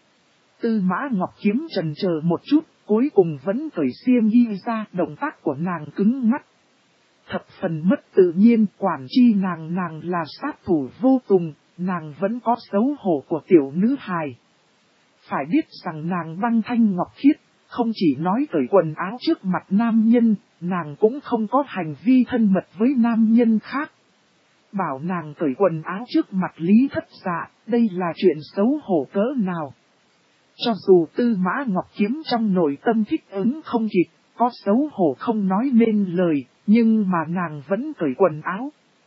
Tư Mã Ngọc Kiếm chần chờ một chút, cuối cùng vẫn cởi xiêm y ra, động tác của nàng cứng ngắt. Thập phần mất tự nhiên, quản chi nàng là sát thủ vô cùng, nàng vẫn có xấu hổ của tiểu nữ hài. Phải biết rằng nàng băng thanh ngọc khiết, không chỉ nói cởi quần áo trước mặt nam nhân, nàng cũng không có hành vi thân mật với nam nhân khác. Bảo nàng cởi quần áo trước mặt Lý Thất Dạ, đây là chuyện xấu hổ cỡ nào. Cho dù Tư Mã Ngọc Kiếm trong nội tâm thích ứng không kịp, có xấu hổ không nói nên lời, nhưng mà nàng vẫn cởi quần áo.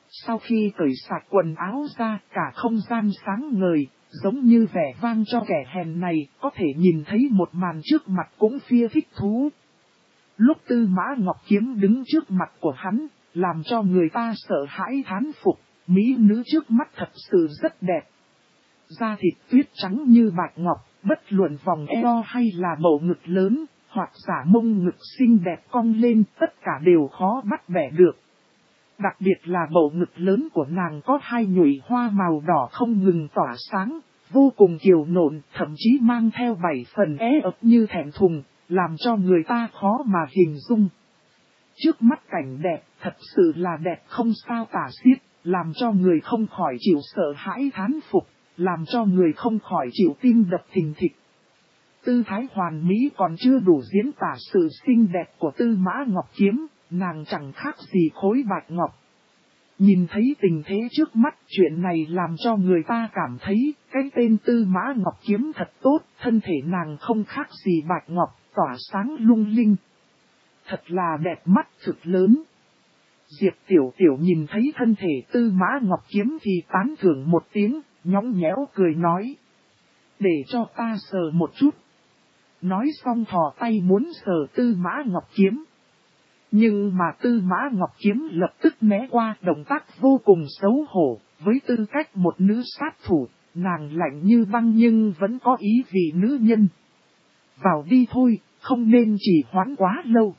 Sau khi cởi sạch quần áo ra, cả không gian sáng ngời, giống như vẻ vang cho kẻ hèn này, có thể nhìn thấy một màn trước mặt cũng phia thích thú. Lúc Tư Mã Ngọc Kiếm đứng trước mặt của hắn, làm cho người ta sợ hãi thán phục, mỹ nữ trước mắt thật sự rất đẹp. Da thịt tuyết trắng như bạch ngọc, bất luận vòng eo hay là bầu ngực lớn, hoặc giả mông ngực xinh đẹp cong lên, tất cả đều khó bắt bẻ được. Đặc biệt là bầu ngực lớn của nàng có hai nhụy hoa màu đỏ không ngừng tỏa sáng, vô cùng kiều nộn, thậm chí mang theo 7 phần ấp như thẹn thùng, làm cho người ta khó mà hình dung. Trước mắt cảnh đẹp, thật sự là đẹp không sao tả xiết, làm cho người không khỏi chịu sợ hãi thán phục, làm cho người không khỏi chịu tim đập thình thịch. Tư thái hoàn mỹ còn chưa đủ diễn tả sự xinh đẹp của Tư Mã Ngọc Kiếm, nàng chẳng khác gì khối bạch ngọc. Nhìn thấy tình thế trước mắt, chuyện này làm cho người ta cảm thấy cái tên Tư Mã Ngọc Kiếm thật tốt, thân thể nàng không khác gì bạch ngọc, tỏa sáng lung linh. Thật là đẹp mắt thực lớn. Diệp Tiểu Tiểu nhìn thấy thân thể Tư Mã Ngọc Kiếm thì tán thưởng một tiếng, nhõng nhẽo cười nói. Để cho ta sờ một chút. Nói xong thò tay muốn sờ Tư Mã Ngọc Kiếm. Nhưng mà Tư Mã Ngọc Kiếm lập tức né qua, động tác vô cùng xấu hổ, với tư cách một nữ sát thủ, nàng lạnh như băng nhưng vẫn có ý vì nữ nhân. Vào đi thôi, không nên chỉ hoãn quá lâu.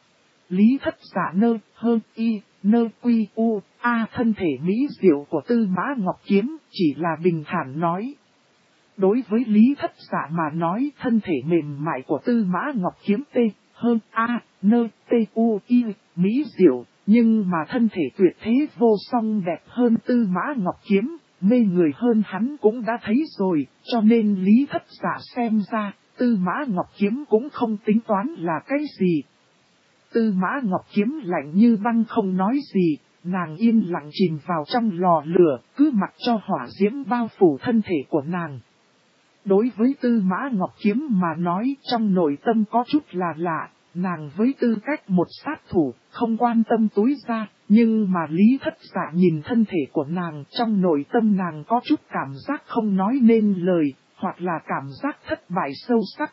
Lý Thất Dạ nơ, hơn y, nơ quy u, thân thể mỹ diệu của Tư Mã Ngọc Kiếm chỉ là bình thản nói. Đối với Lý Thất Dạ mà nói, thân thể mềm mại của Tư Mã Ngọc Kiếm t, hơn nơ u y, mỹ diệu, nhưng mà thân thể tuyệt thế vô song đẹp hơn Tư Mã Ngọc Kiếm, mê người hơn hắn cũng đã thấy rồi, cho nên Lý Thất Dạ xem ra, Tư Mã Ngọc Kiếm cũng không tính toán là cái gì. Tư Mã Ngọc Kiếm lạnh như băng không nói gì, nàng yên lặng chìm vào trong lò lửa, cứ mặc cho hỏa diễm bao phủ thân thể của nàng. Đối với Tư Mã Ngọc Kiếm mà nói, trong nội tâm có chút là lạ, nàng với tư cách một sát thủ, không quan tâm túi ra, nhưng mà Lý Thất Dạ nhìn thân thể của nàng, trong nội tâm nàng có chút cảm giác không nói nên lời, hoặc là cảm giác thất bại sâu sắc.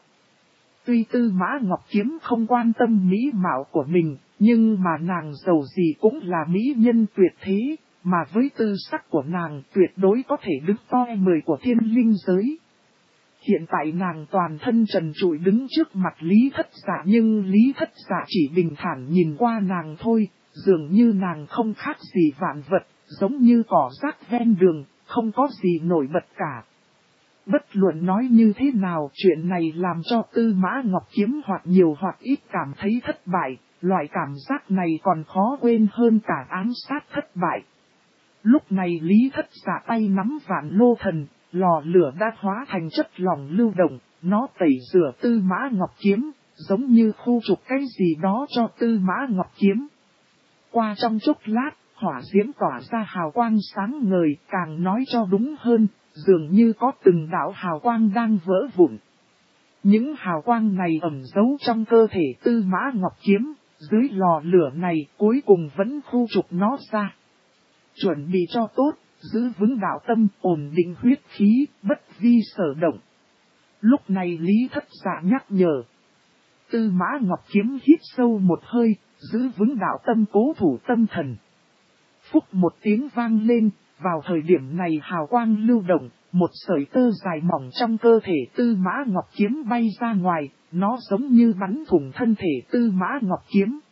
Tuy Tư Mã Ngọc Kiếm không quan tâm mỹ mạo của mình, nhưng mà nàng giàu gì cũng là mỹ nhân tuyệt thế, mà với tư sắc của nàng tuyệt đối có thể đứng top 10 của thiên linh giới. Hiện tại nàng toàn thân trần trụi đứng trước mặt Lý Thất Dạ, nhưng Lý Thất Dạ chỉ bình thản nhìn qua nàng thôi, dường như nàng không khác gì vạn vật, giống như cỏ rác ven đường, không có gì nổi bật cả. Bất luận nói như thế nào, chuyện này làm cho Tư Mã Ngọc Kiếm hoặc nhiều hoặc ít cảm thấy thất bại, loại cảm giác này còn khó quên hơn cả ám sát thất bại. Lúc này Lý Thất Dạ tay nắm vạn lô thần, lò lửa đã hóa thành chất lỏng lưu động, nó tẩy rửa Tư Mã Ngọc Kiếm, giống như khu trục cái gì đó cho Tư Mã Ngọc Kiếm. Qua trong chốc lát, hỏa diễm tỏa ra hào quang sáng ngời, càng nói cho đúng hơn, dường như có từng đạo hào quang đang vỡ vụn. Những hào quang này ẩn giấu trong cơ thể Tư Mã Ngọc Kiếm, dưới lò lửa này cuối cùng vẫn khu trục nó ra. Chuẩn bị cho tốt, giữ vững đạo tâm, ổn định huyết khí, bất vi sở động. Lúc này Lý Thất Dạ nhắc nhở. Tư Mã Ngọc Kiếm hít sâu một hơi, giữ vững đạo tâm, cố thủ tâm thần. Phúc một tiếng vang lên, vào thời điểm này hào quang lưu động, một sợi tơ dài mỏng trong cơ thể Tư Mã Ngọc Kiếm bay ra ngoài, nó giống như bắn thủng thân thể Tư Mã Ngọc Kiếm.